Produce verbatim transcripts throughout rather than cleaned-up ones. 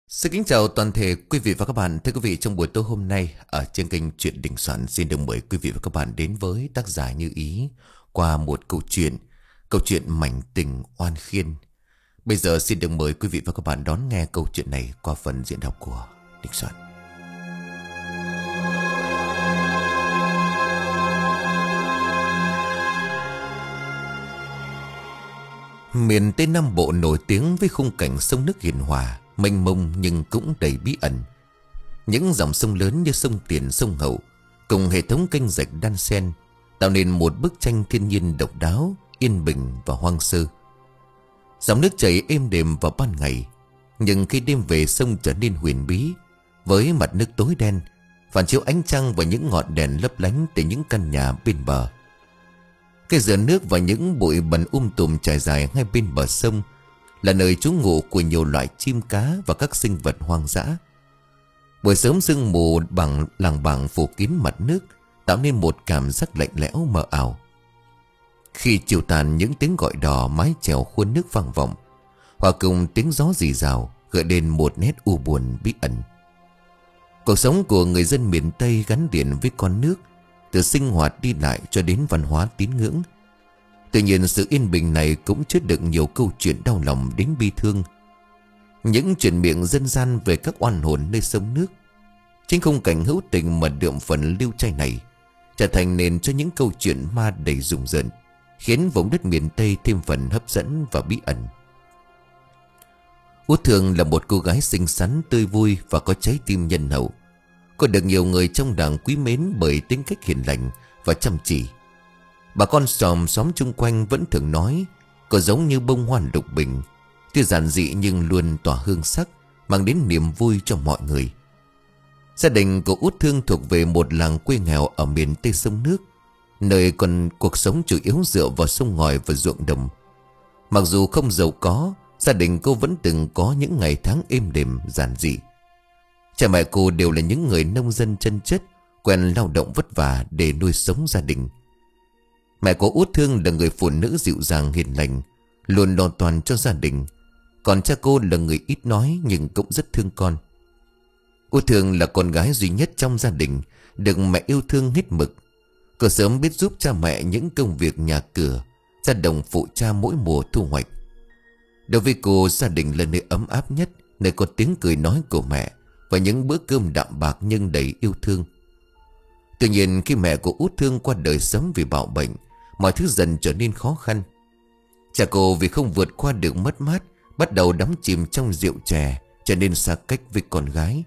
Xin kính chào toàn thể quý vị và các bạn. Thưa quý vị, trong buổi tối hôm nay ở trên kênh Chuyện Đình Soạn xin được mời quý vị và các bạn đến với tác giả Như Ý qua một câu chuyện, câu chuyện Mảnh Tình Oan Khiên. Bây giờ xin được mời quý vị và các bạn đón nghe câu chuyện này qua phần diễn đọc của Đình Soạn. Miền Tây Nam Bộ nổi tiếng với khung cảnh sông nước hiền hòa, mênh mông nhưng cũng đầy bí ẩn. Những dòng sông lớn như sông Tiền, sông Hậu cùng hệ thống kênh rạch đan xen tạo nên một bức tranh thiên nhiên độc đáo, yên bình và hoang sơ. Dòng nước chảy êm đềm vào ban ngày, nhưng khi đêm về sông trở nên huyền bí, với mặt nước tối đen phản chiếu ánh trăng và những ngọn đèn lấp lánh từ những căn nhà bên bờ. Cái giường nước và những bụi bẩn um tùm trải dài ngay bên bờ sông là nơi trú ngụ của nhiều loại chim cá và các sinh vật hoang dã. Buổi sớm sương mù bằng làng bảng phủ kín mặt nước, tạo nên một cảm giác lạnh lẽo mờ ảo. Khi chiều tàn, những tiếng gọi đò mái chèo khuôn nước vang vọng, hòa cùng tiếng gió rì rào gợi lên một nét u buồn bí ẩn. Cuộc sống của người dân miền Tây gắn liền với con nước, từ sinh hoạt đi lại cho đến văn hóa tín ngưỡng. Tuy nhiên, sự yên bình này cũng chứa đựng nhiều câu chuyện đau lòng đến bi thương. Những chuyện miệng dân gian về các oan hồn nơi sông nước. Chính khung cảnh hữu tình mà đượm phần lưu trai này trở thành nền cho những câu chuyện ma đầy rùng rợn, khiến vùng đất miền Tây thêm phần hấp dẫn và bí ẩn. Út Thương là một cô gái xinh xắn, tươi vui và có trái tim nhân hậu. Cô được nhiều người trong làng quý mến bởi tính cách hiền lành và chăm chỉ. Bà con xóm xóm chung quanh vẫn thường nói cô giống như bông hoa lục bình, tuy giản dị nhưng luôn tỏa hương sắc, mang đến niềm vui cho mọi người. Gia đình của Út Thương thuộc về một làng quê nghèo ở miền Tây sông nước, nơi còn cuộc sống chủ yếu dựa vào sông ngòi và ruộng đồng. Mặc dù không giàu có, gia đình cô vẫn từng có những ngày tháng êm đềm giản dị. Cha mẹ cô đều là những người nông dân chân chất, quen lao động vất vả để nuôi sống gia đình. Mẹ của Út Thương là người phụ nữ dịu dàng hiền lành, luôn lo toàn cho gia đình. Còn cha cô là người ít nói nhưng cũng rất thương con. Út Thương là con gái duy nhất trong gia đình, được mẹ yêu thương hết mực. Cô sớm biết giúp cha mẹ những công việc nhà cửa, ra đồng phụ cha mỗi mùa thu hoạch. Đối với cô, gia đình là nơi ấm áp nhất, nơi có tiếng cười nói của mẹ và những bữa cơm đạm bạc nhưng đầy yêu thương. Tuy nhiên, khi mẹ của Út Thương qua đời sớm vì bạo bệnh, mọi thứ dần trở nên khó khăn. Cha cô vì không vượt qua được mất mát, bắt đầu đắm chìm trong rượu chè, trở nên xa cách với con gái.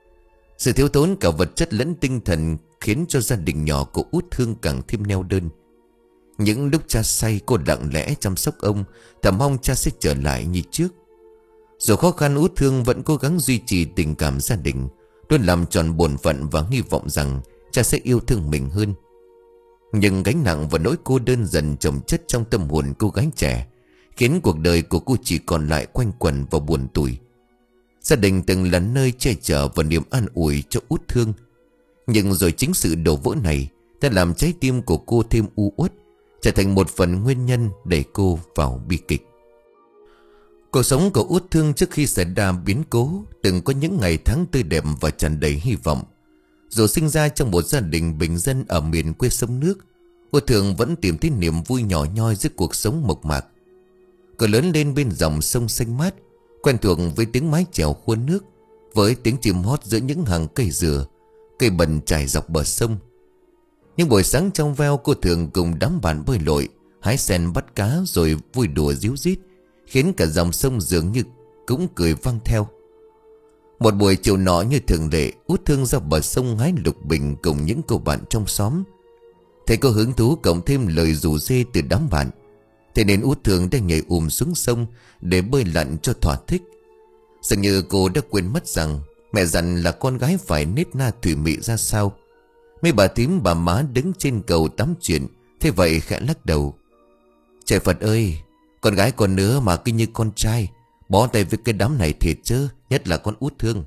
Sự thiếu thốn cả vật chất lẫn tinh thần khiến cho gia đình nhỏ của Út Thương càng thêm neo đơn. Những lúc cha say, cô lặng lẽ chăm sóc ông, thầm mong cha sẽ trở lại như trước. Dù khó khăn, Út Thương vẫn cố gắng duy trì tình cảm gia đình, luôn làm tròn bổn phận và hy vọng rằng cha sẽ yêu thương mình hơn. Nhưng gánh nặng và nỗi cô đơn dần chồng chất trong tâm hồn cô gái trẻ, khiến cuộc đời của cô chỉ còn lại quanh quẩn và buồn tủi. Gia đình từng là nơi che chở và niềm an ủi cho Út Thương, nhưng rồi chính sự đổ vỡ này đã làm trái tim của cô thêm u uất, trở thành một phần nguyên nhân đẩy cô vào bi kịch. Cuộc sống của Út Thương trước khi xảy ra biến cố từng có những ngày tháng tươi đẹp và tràn đầy hy vọng. Dù sinh ra trong một gia đình bình dân ở miền quê sông nước, Út Thương vẫn tìm thấy niềm vui nhỏ nhoi giữa cuộc sống mộc mạc. Cô lớn lên bên dòng sông xanh mát, quen thuộc với tiếng mái chèo khuôn nước, với tiếng chim hót giữa những hàng cây dừa, cây bần trải dọc bờ sông. Những buổi sáng trong veo, cô thường cùng đám bạn bơi lội, hái sen bắt cá rồi vui đùa ríu rít, khiến cả dòng sông dường như cũng cười vang theo. Một buổi chiều nọ như thường lệ, Út Thương ra bờ sông hái lục bình cùng những cô bạn trong xóm. Thấy cô hứng thú cộng thêm lời rủ rê từ đám bạn, thế nên Út Thương đã nhảy ùm xuống sông để bơi lặn cho thỏa thích. Dường như cô đã quên mất rằng mẹ dặn là con gái phải nết na thủy mị ra sao. Mấy bà thím bà má đứng trên cầu tắm chuyện, thế vậy khẽ lắc đầu. Trời Phật ơi, con gái con nữa mà cứ như con trai, bó tay với cái đám này thiệt chứ, nhất là con Út Thương.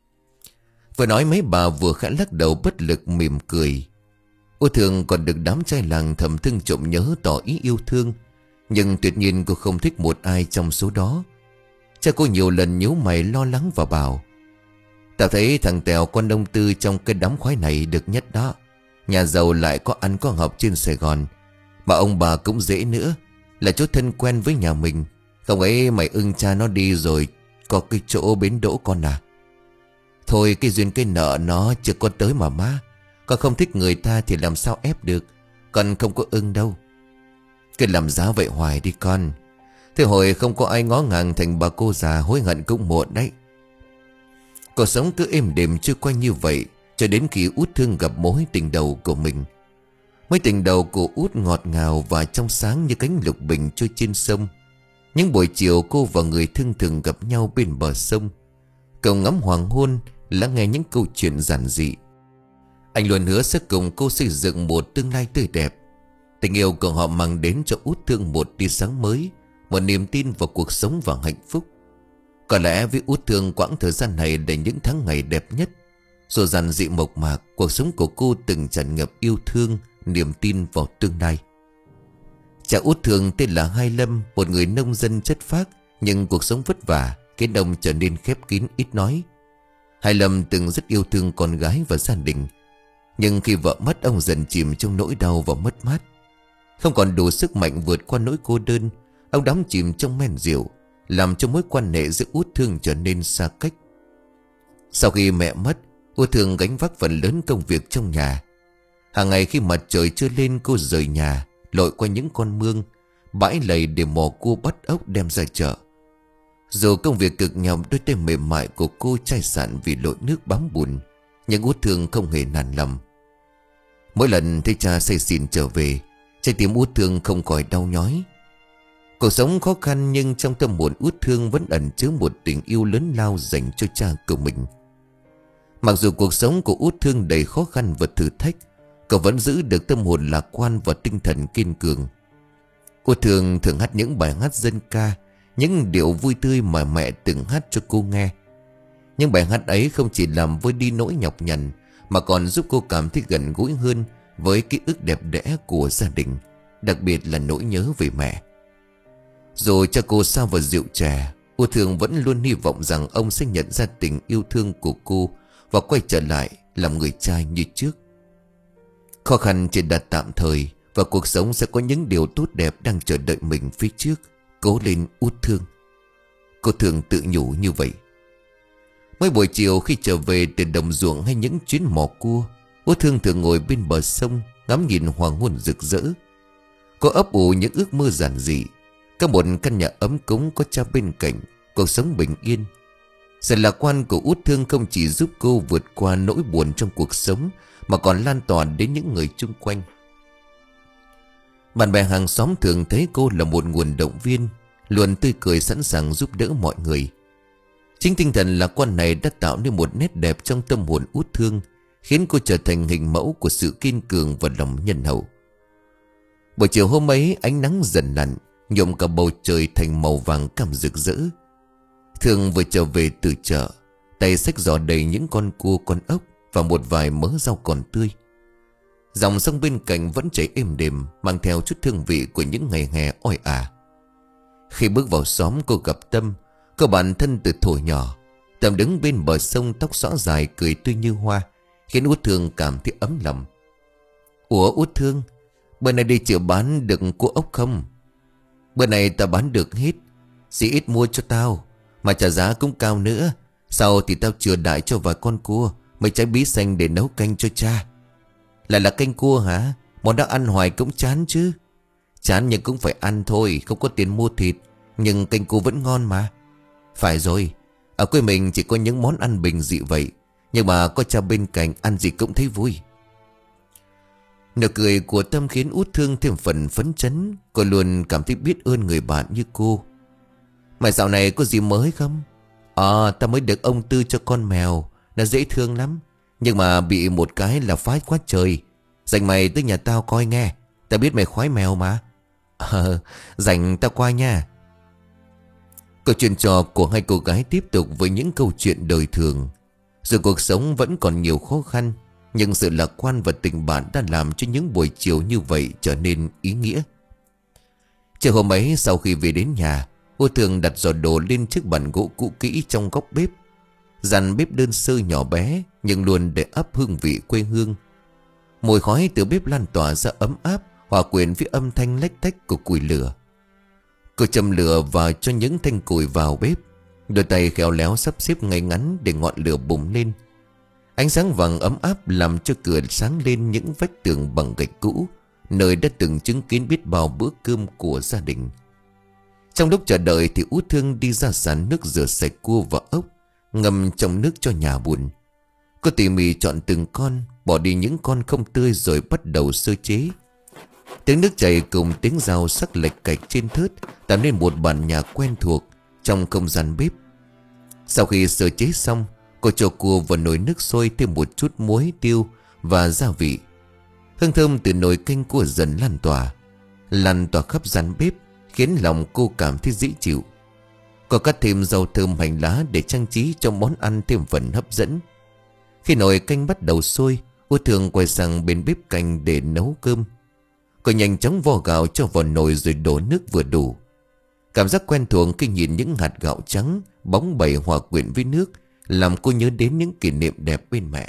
Vừa nói mấy bà vừa khẽ lắc đầu bất lực mỉm cười. Út Thương còn được đám trai làng thầm thương trộm nhớ tỏ ý yêu thương, nhưng tuyệt nhiên cô không thích một ai trong số đó. Cha cô nhiều lần nhíu mày lo lắng và bảo: "Tao thấy thằng Tèo con ông Tư trong cái đám khoái này được nhất đó. Nhà giàu lại có ăn có học trên Sài Gòn, mà ông bà cũng dễ nữa, là chỗ thân quen với nhà mình. Không ấy mày ưng cha nó đi rồi có cái chỗ bến đỗ con à." "Thôi cái duyên cái nợ nó chưa có tới mà má. Con không thích người ta thì làm sao ép được. Con không có ưng đâu. Cứ làm giá vậy hoài đi con. Thế hồi không có ai ngó ngàng thành bà cô già, hối hận cũng muộn đấy." Cuộc sống cứ êm đềm trôi qua như vậy cho đến khi Út Thương gặp mối tình đầu của mình. Mối tình đầu của Út ngọt ngào và trong sáng như cánh lục bình trôi trên sông. Những buổi chiều cô và người thân thường gặp nhau bên bờ sông, cậu ngắm hoàng hôn, lắng nghe những câu chuyện giản dị. Anh luôn hứa sẽ cùng cô xây dựng một tương lai tươi đẹp. Tình yêu của họ mang đến cho Út Thương một tia sáng mới, một niềm tin vào cuộc sống và hạnh phúc. Có lẽ với Út Thương, quãng thời gian này là những tháng ngày đẹp nhất. Dù giản dị mộc mạc, cuộc sống của cô từng tràn ngập yêu thương, niềm tin vào tương lai. Cha Út Thương tên là Hai Lâm, một người nông dân chất phác, nhưng cuộc sống vất vả khiến ông trở nên khép kín ít nói. Hai Lâm từng rất yêu thương con gái và gia đình, nhưng khi vợ mất, ông dần chìm trong nỗi đau và mất mát. Không còn đủ sức mạnh vượt qua nỗi cô đơn, ông đắm chìm trong men rượu, làm cho mối quan hệ giữa Út Thương trở nên xa cách. Sau khi mẹ mất, Út Thương gánh vác phần lớn công việc trong nhà. Hàng ngày khi mặt trời chưa lên, cô rời nhà, lội qua những con mương, bãi lầy để mò cua bắt ốc đem ra chợ. Dù công việc cực nhọc, đôi tay mềm mại của cô chai sạn vì lội nước bám bùn, nhưng Út Thương không hề nản lòng. Mỗi lần thấy cha say xỉn trở về, trái tim Út Thương không khỏi đau nhói. Cuộc sống khó khăn, nhưng trong tâm hồn Út Thương vẫn ẩn chứa một tình yêu lớn lao dành cho cha của mình. Mặc dù cuộc sống của Út Thương đầy khó khăn và thử thách, cậu vẫn giữ được tâm hồn lạc quan và tinh thần kiên cường. Út Thương thường hát những bài hát dân ca, những điệu vui tươi mà mẹ từng hát cho cô nghe. Những bài hát ấy không chỉ làm vơi đi nỗi nhọc nhằn, mà còn giúp cô cảm thấy gần gũi hơn với ký ức đẹp đẽ của gia đình, đặc biệt là nỗi nhớ về mẹ. Dù cha cô sao vào rượu chè, Út Thương vẫn luôn hy vọng rằng ông sẽ nhận ra tình yêu thương của cô và quay trở lại làm người cha như trước. Khó khăn chỉ là tạm thời, và cuộc sống sẽ có những điều tốt đẹp đang chờ đợi mình phía trước. Cố lên Út Thương, cô thường tự nhủ như vậy. Mỗi buổi chiều khi trở về từ đồng ruộng hay những chuyến mò cua, Út Thương thường ngồi bên bờ sông ngắm nhìn hoàng hôn rực rỡ. Cô ấp ủ những ước mơ giản dị, có một căn nhà ấm cúng, có cha bên cạnh, cuộc sống bình yên. Sự lạc quan của Út Thương không chỉ giúp cô vượt qua nỗi buồn trong cuộc sống, mà còn lan tỏa đến những người chung quanh. Bạn bè hàng xóm thường thấy cô là một nguồn động viên, luôn tươi cười sẵn sàng giúp đỡ mọi người. Chính tinh thần lạc quan này đã tạo nên một nét đẹp trong tâm hồn Út Thương, khiến cô trở thành hình mẫu của sự kiên cường và lòng nhân hậu. Buổi chiều hôm ấy, ánh nắng dần lặn, nhuộm cả bầu trời thành màu vàng cam rực rỡ. Thương vừa trở về từ chợ, tay xách giỏ đầy những con cua, con ốc và một vài mớ rau còn tươi. Dòng sông bên cạnh vẫn chảy êm đềm, mang theo chút hương vị của những ngày hè oi ả. Khi bước vào xóm, cô gặp Tâm, cô bạn thân từ thuở nhỏ. Tâm đứng bên bờ sông, tóc xõa dài, cười tươi như hoa, khiến Út Thương cảm thấy ấm lòng. "Ủa Út Thương, bữa nay đi chợ bán được cua ốc không?" "Bữa này tao bán được hết. Dì ít mua cho tao, mà trả giá cũng cao nữa. Sau thì tao chừa đại cho vài con cua, mấy trái bí xanh để nấu canh cho cha." "Lại là canh cua hả? Món đó ăn hoài cũng chán chứ." "Chán nhưng cũng phải ăn thôi, không có tiền mua thịt. Nhưng canh cua vẫn ngon mà." "Phải rồi, ở quê mình chỉ có những món ăn bình dị vậy, nhưng mà có cha bên cạnh, ăn gì cũng thấy vui." Nụ cười của Tâm khiến Út Thương thêm phần phấn chấn. Cô luôn cảm thấy biết ơn người bạn như cô. "Mày dạo này có gì mới không?" "Ờ, tao mới được ông Tư cho con mèo, nó dễ thương lắm, nhưng mà bị một cái là phái quá trời. Dành mày tới nhà tao coi nghe, tao biết mày khoái mèo mà." "Ờ, dành tao qua nha." Câu chuyện trò của hai cô gái tiếp tục với những câu chuyện đời thường. Dù cuộc sống vẫn còn nhiều khó khăn, nhưng sự lạc quan và tình bạn đã làm cho những buổi chiều như vậy trở nên ý nghĩa. Chiều hôm ấy, sau khi về đến nhà, Út Thương đặt giỏ đồ lên chiếc bàn gỗ cũ kỹ trong góc bếp. Dàn bếp đơn sơ nhỏ bé nhưng luôn để ắp hương vị quê hương. Mùi khói từ bếp lan tỏa ra ấm áp, hòa quyện với âm thanh lách tách của củi lửa. Cô châm lửa vào cho những thanh củi vào bếp, đôi tay khéo léo sắp xếp ngay ngắn để ngọn lửa bùng lên. Ánh sáng vàng ấm áp làm cho cửa sáng lên những vách tường bằng gạch cũ, nơi đã từng chứng kiến biết bao bữa cơm của gia đình. Trong lúc chờ đợi thì Út Thương đi ra sàn nước rửa sạch cua và ốc, ngâm trong nước cho nhà bùn. Cô tỉ mỉ chọn từng con, bỏ đi những con không tươi rồi bắt đầu sơ chế. Tiếng nước chảy cùng tiếng dao sắc lệch cạch trên thớt tạo nên một bản nhạc quen thuộc trong không gian bếp. Sau khi sơ chế xong, cô cho cua vào nồi nước sôi thêm một chút muối, tiêu và gia vị. Hương thơm từ nồi canh cua dần lan tỏa, lan tỏa khắp gian bếp, khiến lòng cô cảm thấy dễ chịu. Cô cắt thêm rau thơm hành lá để trang trí cho món ăn thêm phần hấp dẫn. Khi nồi canh bắt đầu sôi, Út Thương quay sang bên bếp canh để nấu cơm. Cô nhanh chóng vo gạo cho vào nồi rồi đổ nước vừa đủ. Cảm giác quen thuộc khi nhìn những hạt gạo trắng bóng bẩy hòa quyện với nước làm cô nhớ đến những kỷ niệm đẹp bên mẹ.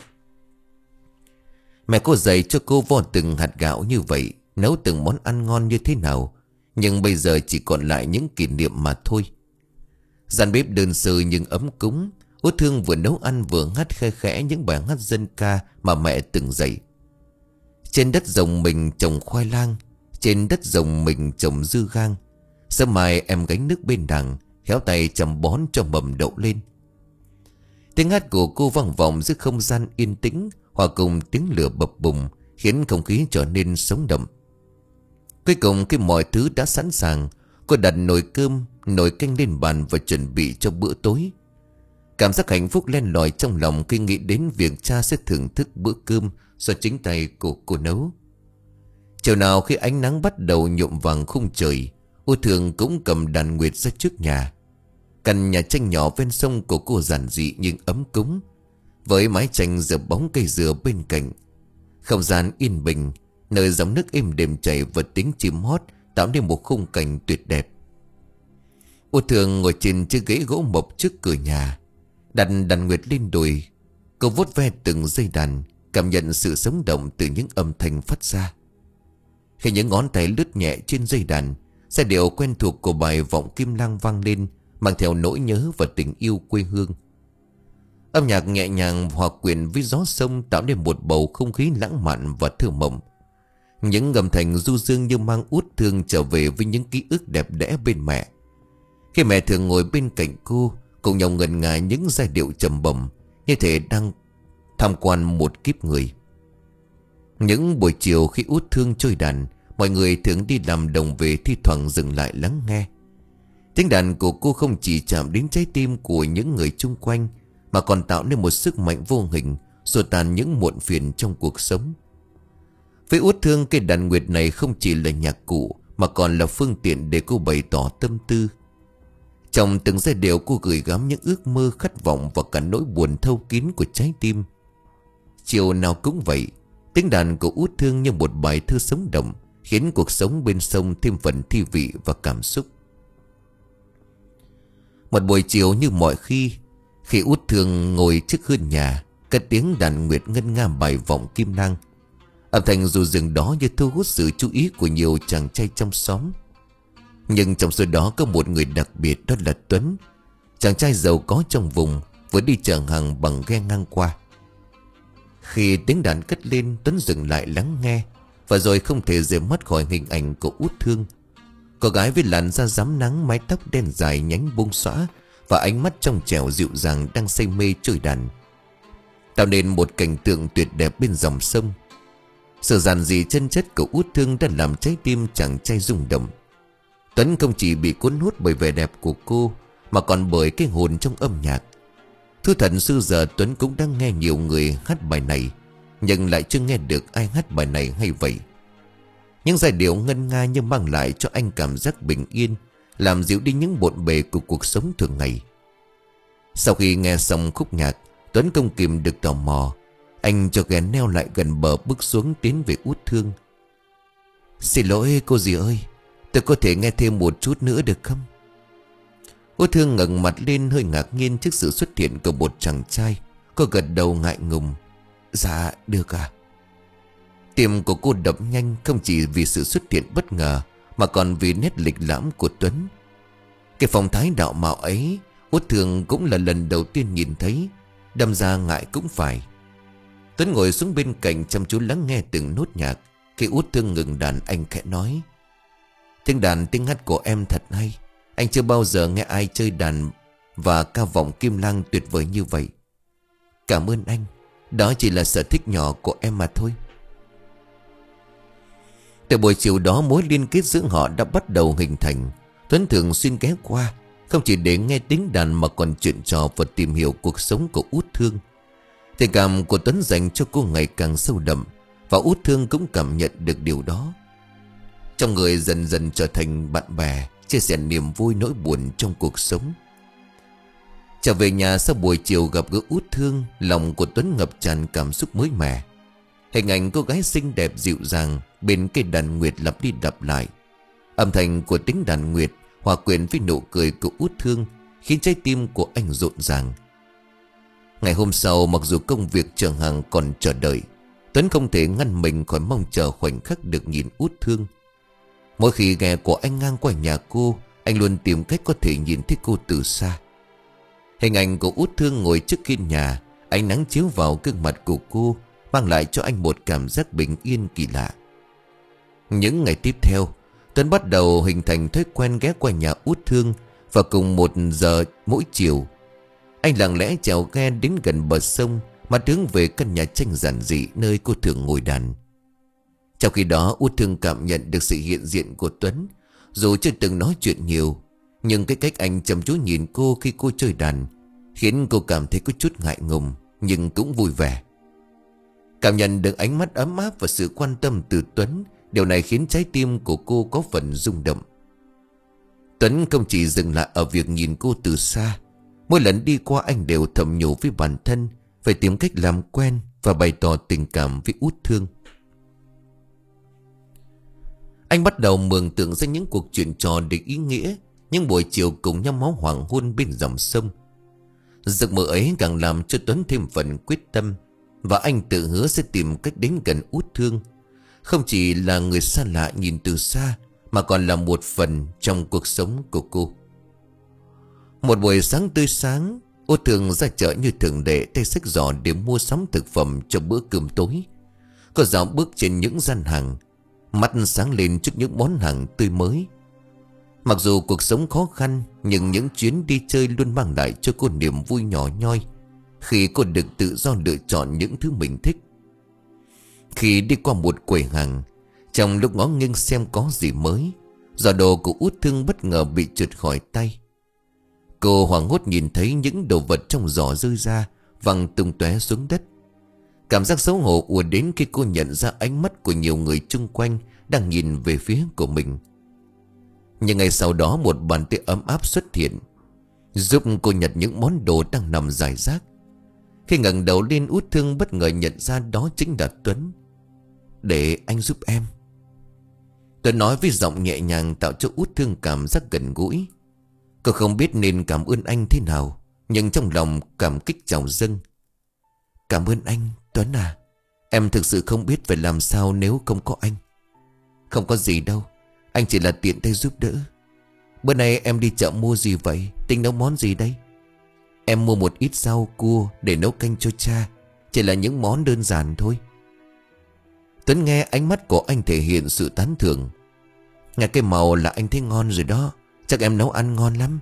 Mẹ cô dạy cho cô vo từng hạt gạo như vậy, nấu từng món ăn ngon như thế nào. Nhưng bây giờ chỉ còn lại những kỷ niệm mà thôi. Gian bếp đơn sơ nhưng ấm cúng. Út Thương vừa nấu ăn vừa hát khe khẽ những bài hát dân ca mà mẹ từng dạy. Trên đất rồng mình trồng khoai lang, trên đất rồng mình trồng dưa gang. Sớm mai em gánh nước bên đằng, khéo tay chăm bón cho mầm đậu lên. Tiếng hát của cô vang vọng giữa không gian yên tĩnh, hòa cùng tiếng lửa bập bùng, khiến không khí trở nên sống động. Cuối cùng khi mọi thứ đã sẵn sàng, cô đặt nồi cơm, nồi canh lên bàn và chuẩn bị cho bữa tối. Cảm giác hạnh phúc len lỏi trong lòng khi nghĩ đến việc cha sẽ thưởng thức bữa cơm do chính tay của cô nấu. Chiều nào khi ánh nắng bắt đầu nhuộm vàng khung trời, Út Thương cũng cầm đàn nguyệt ra trước nhà. Căn nhà tranh nhỏ ven sông của cô giản dị nhưng ấm cúng, với mái tranh dợp bóng cây dừa bên cạnh. Không gian yên bình, nơi dòng nước êm đềm chảy và tiếng chim hót tạo nên một khung cảnh tuyệt đẹp. Út Thương ngồi trên chiếc ghế gỗ mộc trước cửa nhà, đặt đàn nguyệt lên đùi. Cô vuốt ve từng dây đàn, cảm nhận sự sống động từ những âm thanh phát ra. Khi những ngón tay lướt nhẹ trên dây đàn, giai điệu quen thuộc của bài Vọng Kim Lang vang lên, mang theo nỗi nhớ và tình yêu quê hương. Âm nhạc nhẹ nhàng hòa quyện với gió sông tạo nên một bầu không khí lãng mạn và thơ mộng. Những âm thanh du dương như mang Út Thương trở về với những ký ức đẹp đẽ bên mẹ. Khi mẹ thường ngồi bên cạnh cô, cùng nhau ngân nga những giai điệu trầm bổng, như thể đang tham quan một kiếp người. Những buổi chiều khi Út Thương chơi đàn, mọi người thường đi làm đồng về thi thoảng dừng lại lắng nghe. Tiếng đàn của cô không chỉ chạm đến trái tim của những người chung quanh, mà còn tạo nên một sức mạnh vô hình, xua tan những muộn phiền trong cuộc sống. Với Út Thương, cây đàn nguyệt này không chỉ là nhạc cụ, mà còn là phương tiện để cô bày tỏ tâm tư. Trong từng giai điệu cô gửi gắm những ước mơ, khát vọng và cả nỗi buồn thâu kín của trái tim. Chiều nào cũng vậy, tiếng đàn của Út Thương như một bài thơ sống động, khiến cuộc sống bên sông thêm phần thi vị và cảm xúc. Một buổi chiều như mọi khi, khi Út Thương ngồi trước hiên nhà, cất tiếng đàn nguyệt ngân nga bài Vọng Kim Lang. Âm thanh dù dừng đó như thu hút sự chú ý của nhiều chàng trai trong xóm. Nhưng trong số đó có một người đặc biệt, đó là Tuấn, chàng trai giàu có trong vùng, vừa đi chở hàng bằng ghe ngang qua. Khi tiếng đàn cất lên, Tuấn dừng lại lắng nghe, và rồi không thể rời mắt khỏi hình ảnh của Út Thương. Cô gái với làn da rám nắng, mái tóc đen dài nhánh buông xõa và ánh mắt trong trẻo dịu dàng đang say mê chơi đàn, tạo nên một cảnh tượng tuyệt đẹp bên dòng sông. Sự giản dị chân chất của Út Thương đã làm trái tim chàng trai rung động. Tuấn không chỉ bị cuốn hút bởi vẻ đẹp của cô, mà còn bởi cái hồn trong âm nhạc. Thú thật xưa giờ Tuấn cũng đang nghe nhiều người hát bài này, nhưng lại chưa nghe được ai hát bài này hay vậy. Những giai điệu ngân nga như mang lại cho anh cảm giác bình yên, làm dịu đi những bộn bề của cuộc sống thường ngày. Sau khi nghe xong khúc nhạc, Tuấn không kìm được tò mò. Anh cho ghe neo lại gần bờ, bước xuống tiến về Út Thương. "Xin lỗi cô dì ơi, tôi có thể nghe thêm một chút nữa được không?" Út Thương ngẩng mặt lên hơi ngạc nhiên trước sự xuất hiện của một chàng trai. Cô gật đầu ngại ngùng. Dạ được à. Tim của cô đập nhanh, không chỉ vì sự xuất hiện bất ngờ mà còn vì nét lịch lãm của Tuấn. Cái phong thái đạo mạo ấy Út Thương cũng là lần đầu tiên nhìn thấy, đâm ra ngại cũng phải. Tuấn ngồi xuống bên cạnh chăm chú lắng nghe từng nốt nhạc. Khi Út Thương ngừng đàn, anh khẽ nói: tiếng đàn tiếng hát của em thật hay. Anh chưa bao giờ nghe ai chơi đàn và ca vọng kim lang tuyệt vời như vậy. Cảm ơn anh. Đó chỉ là sở thích nhỏ của em mà thôi. Từ buổi chiều đó, mối liên kết giữa họ đã bắt đầu hình thành. Tuấn thường xuyên ghé qua, không chỉ để nghe tiếng đàn mà còn chuyện trò và tìm hiểu cuộc sống của Út Thương. Tình cảm của Tuấn dành cho cô ngày càng sâu đậm, và Út Thương cũng cảm nhận được điều đó. Trong người dần dần trở thành bạn bè, chia sẻ niềm vui nỗi buồn trong cuộc sống. Trở về nhà sau buổi chiều gặp gỡ Út Thương, lòng của Tuấn ngập tràn cảm xúc mới mẻ. Hình ảnh cô gái xinh đẹp dịu dàng bên cây đàn nguyệt lặp đi lặp lại. Âm thanh của tiếng đàn nguyệt hòa quyện với nụ cười của Út Thương khiến trái tim của anh rộn ràng. Ngày hôm sau, mặc dù công việc chở hàng còn chờ đợi, Tuấn không thể ngăn mình khỏi mong chờ khoảnh khắc được nhìn Út Thương. Mỗi khi ghe của anh ngang qua nhà cô, anh luôn tìm cách có thể nhìn thấy cô từ xa. Hình ảnh của Út Thương ngồi trước hiên nhà, ánh nắng chiếu vào gương mặt của cô, mang lại cho anh một cảm giác bình yên kỳ lạ. Những ngày tiếp theo, Tuấn bắt đầu hình thành thói quen ghé qua nhà Út Thương vào cùng một giờ mỗi chiều. Anh lặng lẽ chèo ghe đến gần bờ sông mà hướng về căn nhà tranh giản dị nơi cô thường ngồi đàn. Trong khi đó, Út Thương cảm nhận được sự hiện diện của Tuấn. Dù chưa từng nói chuyện nhiều, nhưng cái cách anh chăm chú nhìn cô khi cô chơi đàn khiến cô cảm thấy có chút ngại ngùng, nhưng cũng vui vẻ. Cảm nhận được ánh mắt ấm áp và sự quan tâm từ Tuấn, điều này khiến trái tim của cô có phần rung động. Tuấn không chỉ dừng lại ở việc nhìn cô từ xa. Mỗi lần đi qua, anh đều thầm nhủ với bản thân phải tìm cách làm quen và bày tỏ tình cảm với Út Thương. Anh bắt đầu mường tượng ra những cuộc chuyện trò đầy ý nghĩa, những buổi chiều cùng nhau máu hoàng hôn bên dòng sông. Giấc mơ ấy càng làm cho Tuấn thêm phần quyết tâm, và anh tự hứa sẽ tìm cách đến gần Út Thương, không chỉ là người xa lạ nhìn từ xa, mà còn là một phần trong cuộc sống của cô. Một buổi sáng tươi sáng, Út Thương ra chợ như thường lệ, tay xách giỏ để mua sắm thực phẩm cho bữa cơm tối. Cô dạo bước trên những gian hàng, mắt sáng lên trước những món hàng tươi mới. Mặc dù cuộc sống khó khăn, nhưng những chuyến đi chơi luôn mang lại cho cô niềm vui nhỏ nhoi khi cô được tự do lựa chọn những thứ mình thích. Khi đi qua một quầy hàng, trong lúc ngó nghiêng xem có gì mới, giỏ đồ của Út Thương bất ngờ bị trượt khỏi tay. Cô hoảng hốt nhìn thấy những đồ vật trong giỏ rơi ra, văng tung tóe xuống đất. Cảm giác xấu hổ ùa đến khi cô nhận ra ánh mắt của nhiều người chung quanh đang nhìn về phía của mình. Nhưng ngay sau đó, một bàn tay ấm áp xuất hiện, giúp cô nhặt những món đồ đang nằm rải rác. Khi ngẩng đầu lên, Út Thương bất ngờ nhận ra đó chính là Tuấn. "Để anh giúp em." Tuấn nói với giọng nhẹ nhàng, tạo cho Út Thương cảm giác gần gũi. Cô không biết nên cảm ơn anh thế nào, nhưng trong lòng cảm kích trào dâng. "Cảm ơn anh, Tuấn à. Em thực sự không biết phải làm sao nếu không có anh." "Không có gì đâu, anh chỉ là tiện tay giúp đỡ. Bữa nay em đi chợ mua gì vậy? Tính nấu món gì đây?" "Em mua một ít rau cua để nấu canh cho cha. Chỉ là những món đơn giản thôi." Tuấn nghe ánh mắt của anh thể hiện sự tán thưởng. "Nghe cái màu là anh thấy ngon rồi đó. Chắc em nấu ăn ngon lắm."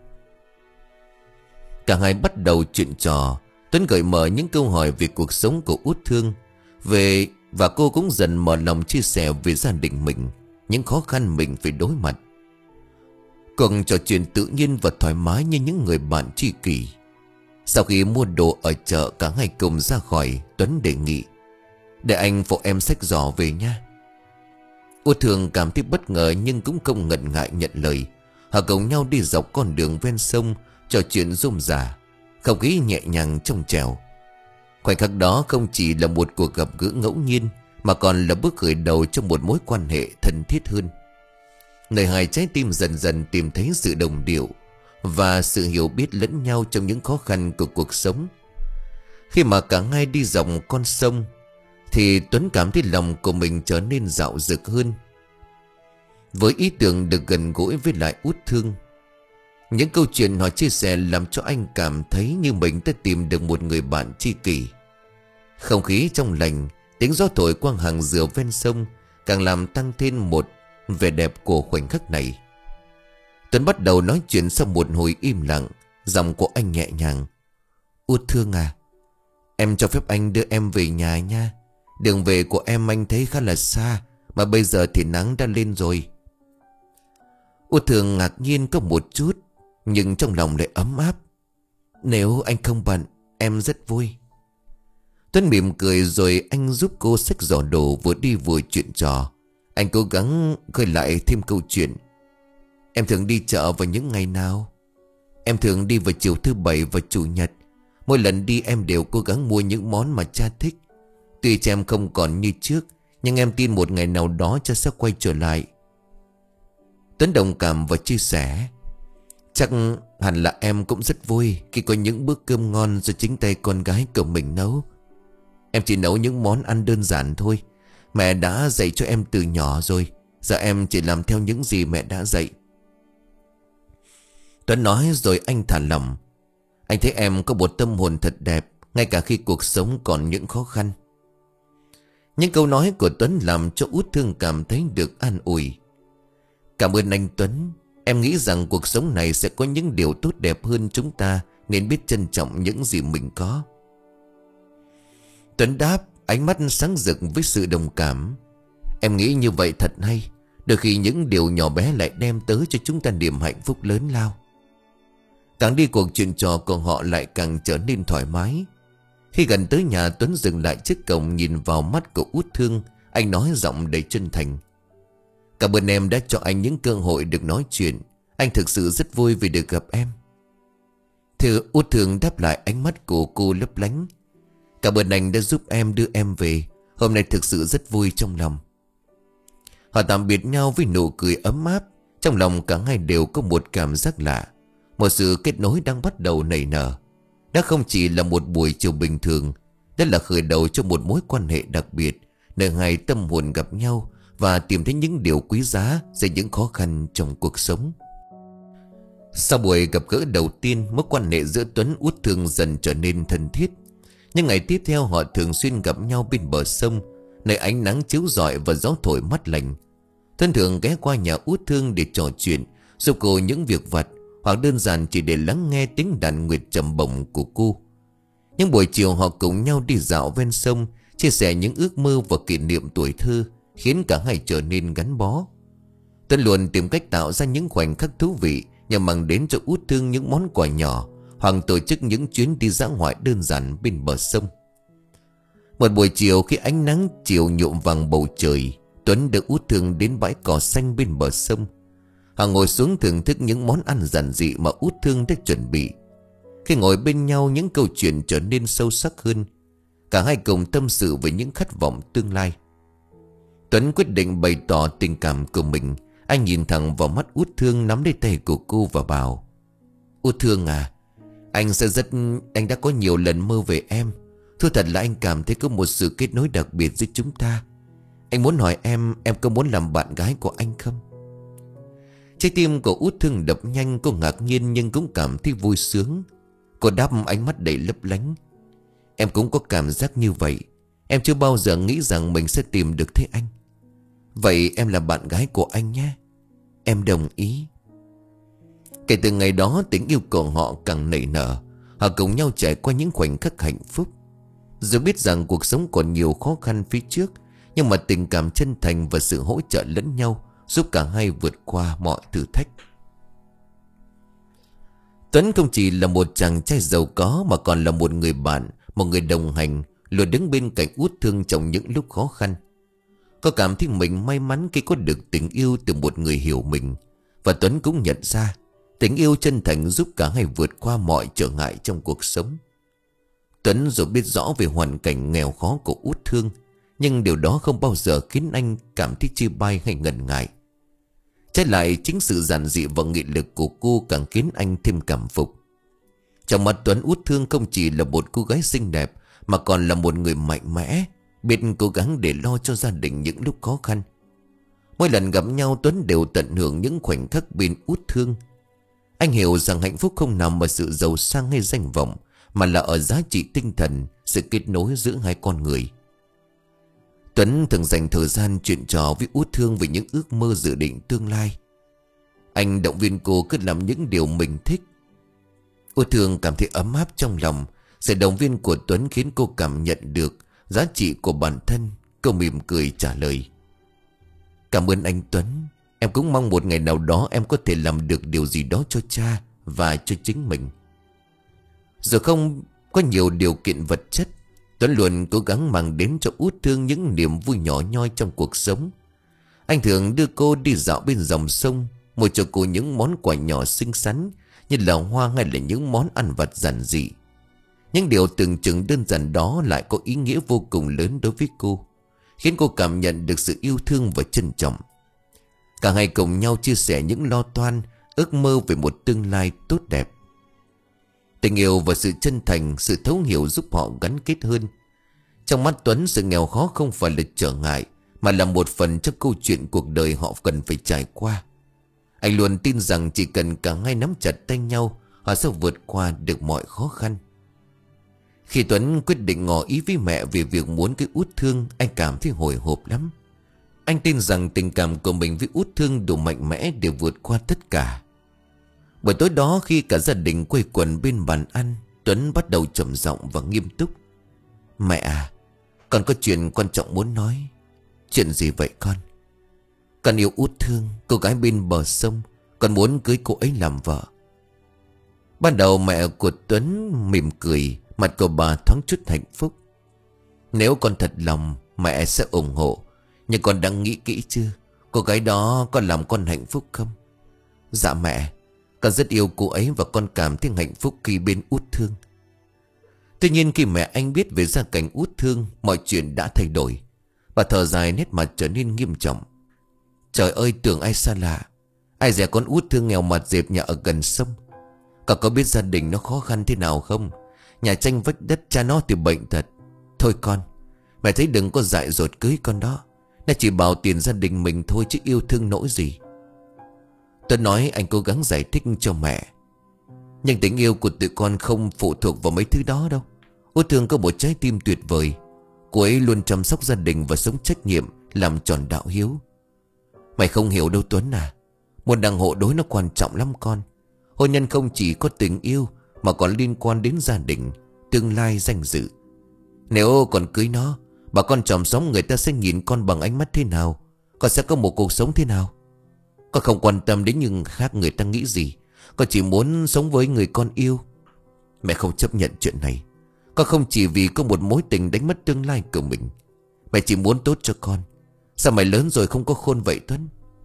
Cả hai bắt đầu chuyện trò. Tuấn gợi mở những câu hỏi về cuộc sống của Út Thương, về và cô cũng dần mở lòng chia sẻ về gia đình mình, những khó khăn mình phải đối mặt. Cuộc trò chuyện tự nhiên và thoải mái như những người bạn tri kỷ. Sau khi mua đồ ở chợ, cả hai cùng ra khỏi. Tuấn đề nghị: "Để anh phụ em xách giỏ về nha." Út Thương cảm thấy bất ngờ nhưng cũng không ngần ngại nhận lời. Họ cùng nhau đi dọc con đường ven sông, trò chuyện rôm rả, không khí nhẹ nhàng trong trẻo. Khoảnh khắc đó không chỉ là một cuộc gặp gỡ ngẫu nhiên, mà còn là bước khởi đầu cho một mối quan hệ thân thiết hơn, nơi hai trái tim dần dần tìm thấy sự đồng điệu. và sự hiểu biết lẫn nhau trong những khó khăn của cuộc sống. Khi mà cả hai đi dọc con sông thì Tuấn cảm thấy lòng của mình trở nên dạo dực hơn, với ý tưởng được gần gũi với lại Út Thương. Những câu chuyện họ chia sẻ làm cho anh cảm thấy như mình đã tìm được một người bạn tri kỷ. Không khí trong lành, tiếng gió thổi qua hàng dừa ven sông càng làm tăng thêm một vẻ đẹp của khoảnh khắc này. Tuấn bắt đầu nói chuyện sau một hồi im lặng. Giọng của anh nhẹ nhàng: Út Thương à, em cho phép anh đưa em về nhà nha. Đường về của em anh thấy khá là xa, mà bây giờ thì nắng đã lên rồi. Út Thương ngạc nhiên có một chút, nhưng trong lòng lại ấm áp. Nếu anh không bận, em rất vui. Tuấn mỉm cười rồi anh giúp cô xách giỏ đồ, vừa đi vừa chuyện trò. Anh cố gắng khơi lại thêm câu chuyện. Em thường đi chợ vào những ngày nào? Em thường đi vào chiều thứ bảy và chủ nhật. Mỗi lần đi em đều cố gắng mua những món mà cha thích. Tuy cha em không còn như trước, nhưng em tin một ngày nào đó cha sẽ quay trở lại. Tuấn đồng cảm và chia sẻ: Chắc hẳn là em cũng rất vui khi có những bữa cơm ngon do chính tay con gái của mình nấu. Em chỉ nấu những món ăn đơn giản thôi. Mẹ đã dạy cho em từ nhỏ rồi. Giờ em chỉ làm theo những gì mẹ đã dạy. Tuấn nói rồi anh thả lỏng: Anh thấy em có một tâm hồn thật đẹp, ngay cả khi cuộc sống còn những khó khăn. Những câu nói của Tuấn làm cho Út Thương cảm thấy được an ủi. Cảm ơn anh Tuấn. Em nghĩ rằng cuộc sống này sẽ có những điều tốt đẹp hơn chúng ta, nên biết trân trọng những gì mình có. Tuấn đáp, ánh mắt sáng rực với sự đồng cảm. Em nghĩ như vậy thật hay. Đôi khi những điều nhỏ bé lại đem tới cho chúng ta niềm hạnh phúc lớn lao. Càng đi cuộc chuyện trò của họ lại càng trở nên thoải mái. Khi gần tới nhà, Tuấn dừng lại trước cổng, nhìn vào mắt của Út Thương. Anh nói giọng đầy chân thành: Cảm ơn em đã cho anh những cơ hội được nói chuyện. Anh thực sự rất vui vì được gặp em. Thưa Út Thương đáp lại, ánh mắt của cô lấp lánh: Cảm ơn anh đã giúp em đưa em về. Hôm nay thực sự rất vui trong lòng. Họ tạm biệt nhau với nụ cười ấm áp. Trong lòng cả hai đều có một cảm giác lạ. Một sự kết nối đang bắt đầu nảy nở. Đó không chỉ là một buổi chiều bình thường. Đó là khởi đầu cho một mối quan hệ đặc biệt, nơi hai tâm hồn gặp nhau và tìm thấy những điều quý giá dưới những khó khăn trong cuộc sống. Sau buổi gặp gỡ đầu tiên, mối quan hệ giữa Tuấn Út Thương dần trở nên thân thiết. Những ngày tiếp theo họ thường xuyên gặp nhau bên bờ sông, nơi ánh nắng chiếu rọi và gió thổi mát lành. Tuấn thường ghé qua nhà Út Thương để trò chuyện, giúp cô những việc vặt, hoặc đơn giản chỉ để lắng nghe tiếng đàn nguyệt trầm bổng của cô. Những buổi chiều họ cùng nhau đi dạo ven sông, chia sẻ những ước mơ và kỷ niệm tuổi thơ, khiến cả hai trở nên gắn bó. Tuấn luôn tìm cách tạo ra những khoảnh khắc thú vị, nhằm mang đến cho Út Thương những món quà nhỏ, hoặc tổ chức những chuyến đi dã ngoại đơn giản bên bờ sông. Một buổi chiều khi ánh nắng chiều nhuộm vàng bầu trời, Tuấn đưa Út Thương đến bãi cỏ xanh bên bờ sông. Họ ngồi xuống thưởng thức những món ăn giản dị mà Út Thương đã chuẩn bị. Khi ngồi bên nhau, những câu chuyện trở nên sâu sắc hơn. Cả hai cùng tâm sự về những khát vọng tương lai. Tuấn quyết định bày tỏ tình cảm của mình. Anh nhìn thẳng vào mắt Út Thương, nắm lấy tay của cô và bảo: Út Thương à, anh sẽ rất Anh đã có nhiều lần mơ về em. Thưa thật là anh cảm thấy có một sự kết nối đặc biệt giữa chúng ta. Anh muốn hỏi em, em có muốn làm bạn gái của anh không? Trái tim của Út Thương đập nhanh. Cô ngạc nhiên nhưng cũng cảm thấy vui sướng. Cô đáp, ánh mắt đầy lấp lánh: Em cũng có cảm giác như vậy. Em chưa bao giờ nghĩ rằng mình sẽ tìm được thế anh. Vậy em là bạn gái của anh nhé. Em đồng ý. Kể từ ngày đó, tình yêu của họ càng nảy nở. Họ cùng nhau trải qua những khoảnh khắc hạnh phúc. Dù biết rằng cuộc sống còn nhiều khó khăn phía trước, nhưng mà tình cảm chân thành và sự hỗ trợ lẫn nhau giúp cả hai vượt qua mọi thử thách. Tuấn không chỉ là một chàng trai giàu có, mà còn là một người bạn, một người đồng hành, luôn đứng bên cạnh Út Thương trong những lúc khó khăn. Cô cảm thấy mình may mắn khi có được tình yêu từ một người hiểu mình. Và Tuấn cũng nhận ra tình yêu chân thành giúp cả hai vượt qua mọi trở ngại trong cuộc sống. Tuấn dù biết rõ về hoàn cảnh nghèo khó của Út Thương, nhưng điều đó không bao giờ khiến anh cảm thấy chê bai hay ngần ngại. Trái lại chính sự giản dị và nghị lực của cô càng khiến anh thêm cảm phục. Trong mắt Tuấn, Út Thương không chỉ là một cô gái xinh đẹp mà còn là một người mạnh mẽ, biết cố gắng để lo cho gia đình những lúc khó khăn. Mỗi lần gặp nhau, Tuấn đều tận hưởng những khoảnh khắc bên Út Thương. Anh hiểu rằng hạnh phúc không nằm ở sự giàu sang hay danh vọng, mà là ở giá trị tinh thần, sự kết nối giữa hai con người. Tuấn thường dành thời gian chuyện trò với Út Thương về những ước mơ dự định tương lai. Anh động viên cô cứ làm những điều mình thích. Út Thương cảm thấy ấm áp trong lòng. Sự động viên của Tuấn khiến cô cảm nhận được giá trị của bản thân. Cô mỉm cười trả lời: Cảm ơn anh Tuấn. Em cũng mong một ngày nào đó em có thể làm được điều gì đó cho cha và cho chính mình. Dù không có nhiều điều kiện vật chất, Tuấn luôn cố gắng mang đến cho Út Thương những niềm vui nhỏ nhoi trong cuộc sống. Anh thường đưa cô đi dạo bên dòng sông, mua cho cô những món quà nhỏ xinh xắn như là hoa hay là những món ăn vặt giản dị. Những điều tưởng chừng đơn giản đó lại có ý nghĩa vô cùng lớn đối với cô, khiến cô cảm nhận được sự yêu thương và trân trọng. Cả hai cùng nhau chia sẻ những lo toan, ước mơ về một tương lai tốt đẹp. Tình yêu và sự chân thành, sự thấu hiểu giúp họ gắn kết hơn. Trong mắt Tuấn, sự nghèo khó không phải là trở ngại, mà là một phần trong câu chuyện cuộc đời họ cần phải trải qua. Anh luôn tin rằng chỉ cần cả hai nắm chặt tay nhau, họ sẽ vượt qua được mọi khó khăn. Khi Tuấn quyết định ngỏ ý với mẹ về việc muốn cái Út Thương, anh cảm thấy hồi hộp lắm. Anh tin rằng tình cảm của mình với Út Thương đủ mạnh mẽ để vượt qua tất cả. Buổi tối đó, khi cả gia đình quây quần bên bàn ăn, Tuấn bắt đầu trầm giọng và nghiêm túc: Mẹ à, con có chuyện quan trọng muốn nói. Chuyện gì vậy con? Con yêu Út Thương, cô gái bên bờ sông. Con muốn cưới cô ấy làm vợ. Ban đầu mẹ của Tuấn mỉm cười, mặt của bà thoáng chút hạnh phúc. Nếu con thật lòng, mẹ sẽ ủng hộ. Nhưng con đã nghĩ kỹ chưa? Cô gái đó có làm con hạnh phúc không? Dạ mẹ, con rất yêu cô ấy và con cảm thấy hạnh phúc khi bên Út Thương. Tuy nhiên khi mẹ anh biết về gia cảnh Út Thương, mọi chuyện đã thay đổi. Bà thở dài, nét mặt trở nên nghiêm trọng. Trời ơi, tưởng ai xa lạ. Ai dè con Út Thương nghèo mặt dẹp nhà ở gần sông. Cậu có biết gia đình nó khó khăn thế nào không? Nhà tranh vách đất, cha nó thì bệnh thật. Thôi con, mẹ thấy đừng có dại dột cưới con đó. Nó chỉ bảo tiền gia đình mình thôi chứ yêu thương nỗi gì. Tôi nói anh cố gắng giải thích cho mẹ. Nhưng tình yêu của tụi con không phụ thuộc vào mấy thứ đó đâu. Út Thương có một trái tim tuyệt vời. Cô ấy luôn chăm sóc gia đình và sống trách nhiệm, làm tròn đạo hiếu. Mày không hiểu đâu Tuấn à. Một đằng hộ đối nó quan trọng lắm con. Hôn nhân không chỉ có tình yêu mà còn liên quan đến gia đình, tương lai, danh dự. Nếu còn cưới nó, bà con chòm xóm người ta sẽ nhìn con bằng ánh mắt thế nào? Con sẽ có một cuộc sống thế nào? Con không quan tâm đến những khác người ta nghĩ gì. Con chỉ muốn sống với người con yêu. Mẹ không chấp nhận chuyện này. Con không chỉ vì có một mối tình đánh mất tương lai của mình. Mẹ chỉ muốn tốt cho con. Sao mày lớn rồi không có khôn vậy Tuấn?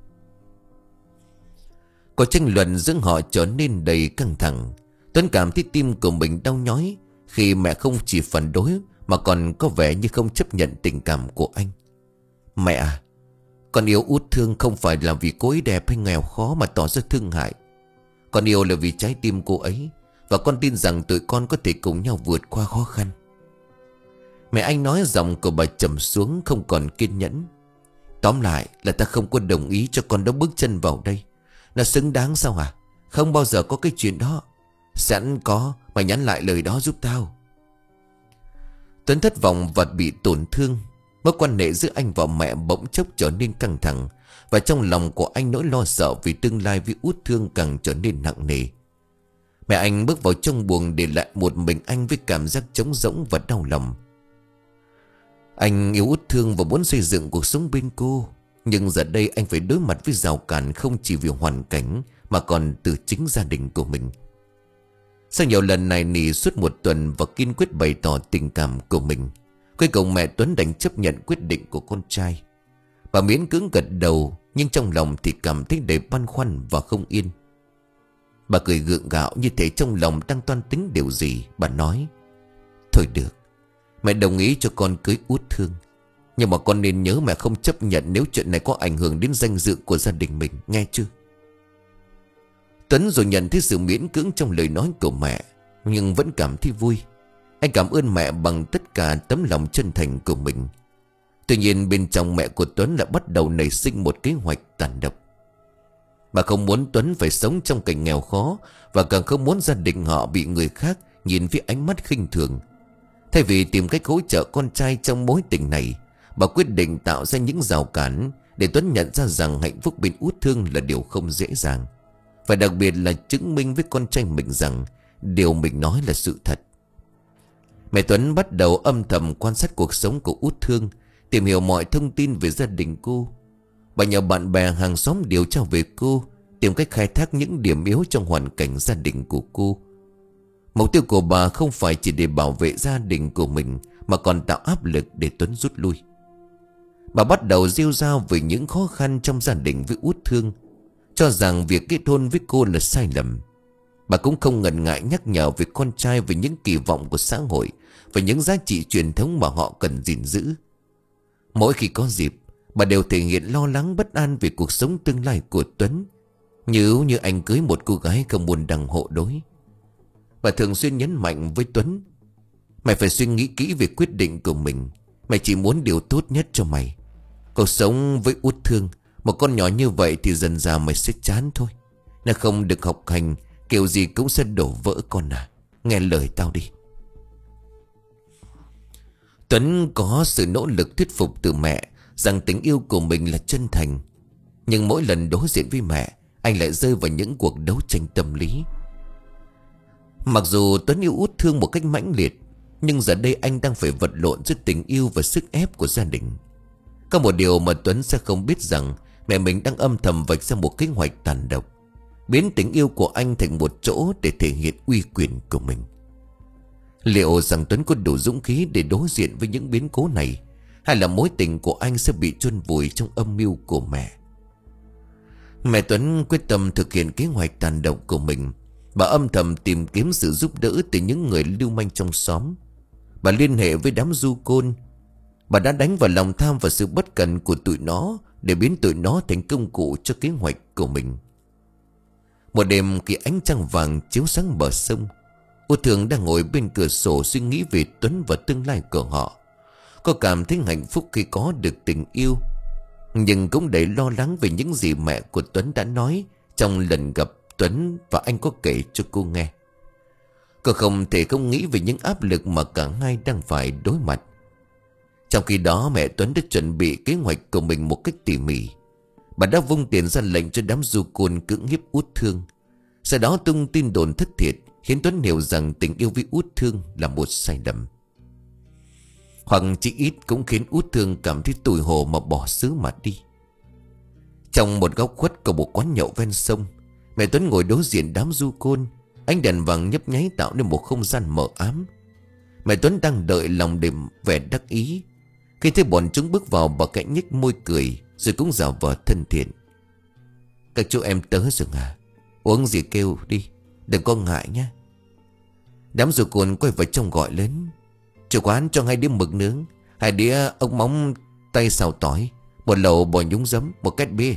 Cuộc tranh luận giữa họ trở nên đầy căng thẳng. Tuấn cảm thấy tim của mình đau nhói khi mẹ không chỉ phản đối mà còn có vẻ như không chấp nhận tình cảm của anh. Mẹ à, con yêu Út Thương không phải là vì cô ấy đẹp hay nghèo khó mà tỏ ra thương hại. Con yêu là vì trái tim cô ấy. Và con tin rằng tụi con có thể cùng nhau vượt qua khó khăn. Mẹ anh nói, giọng của bà trầm xuống, không còn kiên nhẫn. Tóm lại là ta không có đồng ý cho con đó bước chân vào đây. Nó xứng đáng sao hả? Không bao giờ có cái chuyện đó. Sẵn có, mày nhắn lại lời đó giúp tao. Tuấn thất vọng và bị tổn thương. Mối quan hệ giữa anh và mẹ bỗng chốc trở nên căng thẳng. Và trong lòng của anh nỗi lo sợ vì tương lai với Út Thương càng trở nên nặng nề. Mẹ anh bước vào trong buồng để lại một mình anh với cảm giác trống rỗng và đau lòng. Anh yêu Út Thương và muốn xây dựng cuộc sống bên cô. Nhưng giờ đây anh phải đối mặt với rào cản không chỉ vì hoàn cảnh mà còn từ chính gia đình của mình. Sau nhiều lần nài nỉ suốt một tuần và kiên quyết bày tỏ tình cảm của mình, cuối cùng mẹ Tuấn đành chấp nhận quyết định của con trai. Bà miễn cưỡng gật đầu, nhưng trong lòng thì cảm thấy đầy băn khoăn và không yên. Bà cười gượng gạo như thể trong lòng đang toan tính điều gì. Bà nói: Thôi được, mẹ đồng ý cho con cưới Út Thương. Nhưng mà con nên nhớ mẹ không chấp nhận nếu chuyện này có ảnh hưởng đến danh dự của gia đình mình, nghe chưa? Tuấn rồi nhận thấy sự miễn cưỡng trong lời nói của mẹ, nhưng vẫn cảm thấy vui. Anh cảm ơn mẹ bằng tất cả tấm lòng chân thành của mình. Tuy nhiên bên trong mẹ của Tuấn lại bắt đầu nảy sinh một kế hoạch tàn độc. Bà không muốn Tuấn phải sống trong cảnh nghèo khó, và càng không muốn gia đình họ bị người khác nhìn với ánh mắt khinh thường. Thay vì tìm cách hỗ trợ con trai trong mối tình này, bà quyết định tạo ra những rào cản để Tuấn nhận ra rằng hạnh phúc bên Út Thương là điều không dễ dàng. Và đặc biệt là chứng minh với con trai mình rằng điều mình nói là sự thật. Mẹ Tuấn bắt đầu âm thầm quan sát cuộc sống của Út Thương, tìm hiểu mọi thông tin về gia đình cô. Bà nhờ bạn bè hàng xóm điều tra về cô, tìm cách khai thác những điểm yếu trong hoàn cảnh gia đình của cô. Mục tiêu của bà không phải chỉ để bảo vệ gia đình của mình, mà còn tạo áp lực để Tuấn rút lui. Bà bắt đầu rêu rao về những khó khăn trong gia đình với Út Thương, cho rằng việc kết hôn với cô là sai lầm. Bà cũng không ngần ngại nhắc nhở về con trai về những kỳ vọng của xã hội và những giá trị truyền thống mà họ cần gìn giữ. Mỗi khi có dịp, bà đều thể hiện lo lắng bất an về cuộc sống tương lai của Tuấn, như như anh cưới một cô gái không muốn đằng hộ đối. Bà thường xuyên nhấn mạnh với Tuấn: mày phải suy nghĩ kỹ về quyết định của mình. Mày chỉ muốn điều tốt nhất cho mày. Cuộc sống với Út Thương, một con nhỏ như vậy thì dần dà mày sẽ chán thôi. Nó không được học hành, kiểu gì cũng sẽ đổ vỡ con à. Nghe lời tao đi. Tuấn có sự nỗ lực thuyết phục từ mẹ rằng tình yêu của mình là chân thành. Nhưng mỗi lần đối diện với mẹ, anh lại rơi vào những cuộc đấu tranh tâm lý. Mặc dù Tuấn yêu Út Thương một cách mãnh liệt, nhưng giờ đây anh đang phải vật lộn giữa tình yêu và sức ép của gia đình. Có một điều mà Tuấn sẽ không biết rằng mẹ mình đang âm thầm vạch ra một kế hoạch tàn độc, biến tình yêu của anh thành một chỗ để thể hiện uy quyền của mình. Liệu rằng Tuấn có đủ dũng khí để đối diện với những biến cố này, hay là mối tình của anh sẽ bị chôn vùi trong âm mưu của mẹ? Mẹ Tuấn quyết tâm thực hiện kế hoạch tàn độc của mình. Bà âm thầm tìm kiếm sự giúp đỡ từ những người lưu manh trong xóm. Bà liên hệ với đám du côn. Bà đã đánh vào lòng tham và sự bất cẩn của tụi nó để biến tụi nó thành công cụ cho kế hoạch của mình. Một đêm khi ánh trăng vàng chiếu sáng bờ sông, Út Thương đang ngồi bên cửa sổ suy nghĩ về Tuấn và tương lai của họ. Cô cảm thấy hạnh phúc khi có được tình yêu, nhưng cũng đầy lo lắng về những gì mẹ của Tuấn đã nói trong lần gặp Tuấn và anh có kể cho cô nghe. Cô không thể không nghĩ về những áp lực mà cả hai đang phải đối mặt. Trong khi đó, mẹ Tuấn đã chuẩn bị kế hoạch của mình một cách tỉ mỉ. Bà đã vung tiền ra lệnh cho đám du côn cưỡng hiếp Út Thương. Sau đó tung tin đồn thất thiệt, khiến Tuấn hiểu rằng tình yêu với Út Thương là một sai lầm. Hoặc chỉ ít cũng khiến Út Thương cảm thấy tủi hổ mà bỏ xứ mà đi. Trong một góc khuất của một quán nhậu ven sông, mẹ Tuấn ngồi đối diện đám du côn. Ánh đèn vàng nhấp nháy tạo nên một không gian mờ ám. Mẹ Tuấn đang đợi lòng đêm vẻ đắc ý. Khi thấy bọn chúng bước vào, bà cạnh nhếch môi cười, rồi cũng giả vờ thân thiện: các chú em tới rồi à? Uống gì kêu đi, đừng có ngại nhé. Đám du côn quay vào trong gọi lớn: chủ quán cho hai đĩa mực nướng, hai đĩa ốc móng tay xào tỏi, một lẩu bò nhúng giấm, một két bia.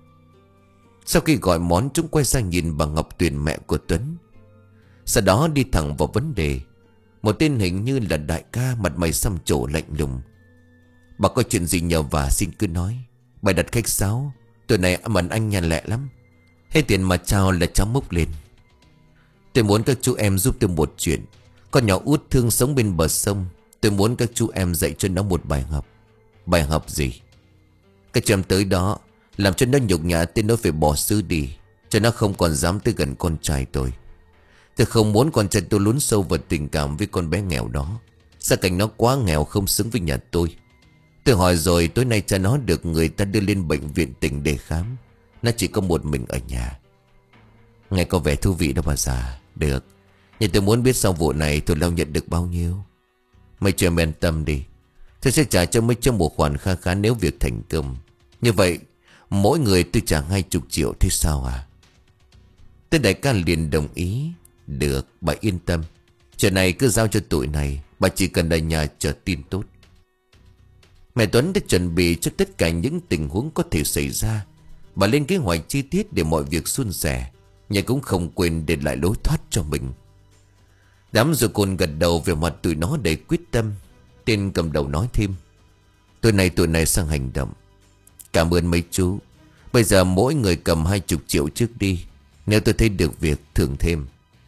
Sau khi gọi món, chúng quay sang nhìn bà Ngọc Tuyền, mẹ của Tuấn. Sau đó đi thẳng vào vấn đề. Một tên hình như là đại ca, mặt mày xăm trổ lạnh lùng: bà có chuyện gì nhờ vả xin cứ nói. Bà đặt khách sáo, tuổi này mần anh nhà lẹ lắm. Hết tiền mà chào là cháu mốc lên. Tôi muốn các chú em giúp tôi một chuyện. Con nhỏ Út Thương sống bên bờ sông. Tôi muốn các chú em dạy cho nó một bài học. Bài học gì? Các chú em tới đó làm cho nó nhục nhã, tên nó phải bỏ xứ đi, cho nó không còn dám tới gần con trai tôi. Tôi không muốn con trai tôi lún sâu vào tình cảm với con bé nghèo đó. Gia cảnh nó quá nghèo, không xứng với nhà tôi. Tôi hỏi rồi, tối nay cha nó được người ta đưa lên bệnh viện tỉnh để khám. Nó chỉ có một mình ở nhà. Nghe có vẻ thú vị đó bà già. Được, nhưng tôi muốn biết sau vụ này tôi lao nhận được bao nhiêu. Mấy chuyện yên tâm đi, tôi sẽ trả cho mấy cho một khoản kha khá nếu việc thành công. Như vậy mỗi người tôi trả hai chục triệu, thế sao à? Tên đại ca liền đồng ý. Được, bà yên tâm. Chuyện này cứ giao cho tụi này, bà chỉ cần ở nhà chờ tin tốt. Mẹ Tuấn đã chuẩn bị cho tất cả những tình huống có thể xảy ra. Bà lên kế hoạch chi tiết để mọi việc suôn sẻ, nhưng cũng không quên để lại lối thoát cho mình. Đám rồi cồn gật đầu, về mặt tụi nó đầy quyết tâm. Tên cầm đầu nói thêm: Tối nay tụi này sang hành động. Cảm ơn mấy chú. Bây giờ mỗi người cầm hai chục triệu trước đi. Nếu tôi thấy được việc thưởng thêm.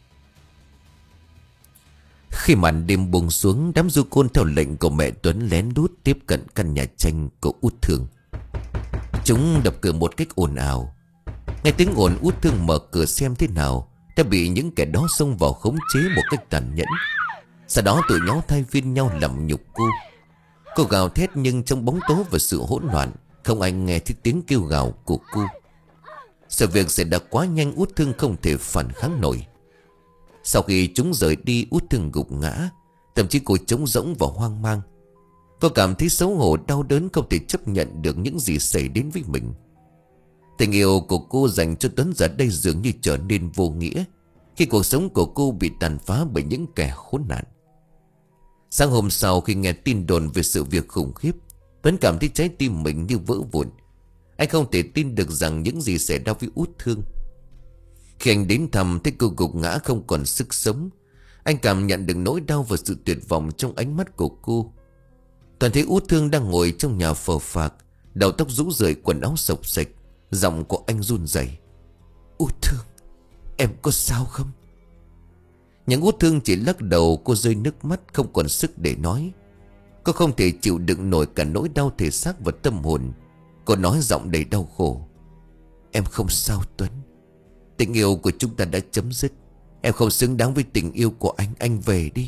Khi màn đêm buông xuống, đám du côn theo lệnh của mẹ Tuấn lén lút tiếp cận căn nhà tranh của Út Thương. Chúng đập cửa một cách ồn ào. Nghe tiếng ồn, Út Thương mở cửa xem thế nào, đã bị những kẻ đó xông vào khống chế một cách tàn nhẫn. Sau đó tụi nó thay phiên nhau làm nhục cô. Cô gào thét, nhưng trong bóng tối và sự hỗn loạn, không ai nghe thấy tiếng kêu gào của cô. Sự việc xảy ra quá nhanh, Út Thương không thể phản kháng nổi. Sau khi chúng rời đi, Út Thương gục ngã. Thậm chí cô trống rỗng và hoang mang. Cô cảm thấy xấu hổ, đau đớn, không thể chấp nhận được những gì xảy đến với mình. Tình yêu của cô dành cho Tuấn giờ đây dường như trở nên vô nghĩa, khi cuộc sống của cô bị tàn phá bởi những kẻ khốn nạn. Sáng hôm sau, khi nghe tin đồn về sự việc khủng khiếp, Tuấn cảm thấy trái tim mình như vỡ vụn. Anh không thể tin được rằng những gì xảy ra với Út Thương. Khi anh đến thăm, thấy cô gục ngã không còn sức sống, anh cảm nhận được nỗi đau và sự tuyệt vọng trong ánh mắt của cô. Toàn thấy Út Thương đang ngồi trong nhà phờ phạc, đầu tóc rũ rượi, quần áo xộc xệch. Giọng của anh run rẩy: Út Thương, em có sao không? Nhưng Út Thương chỉ lắc đầu. Cô rơi nước mắt, không còn sức để nói. Cô không thể chịu đựng nổi cả nỗi đau thể xác và tâm hồn. Cô nói giọng đầy đau khổ: Em không sao Tuấn. Tình yêu của chúng ta đã chấm dứt. Em không xứng đáng với tình yêu của anh. Anh về đi.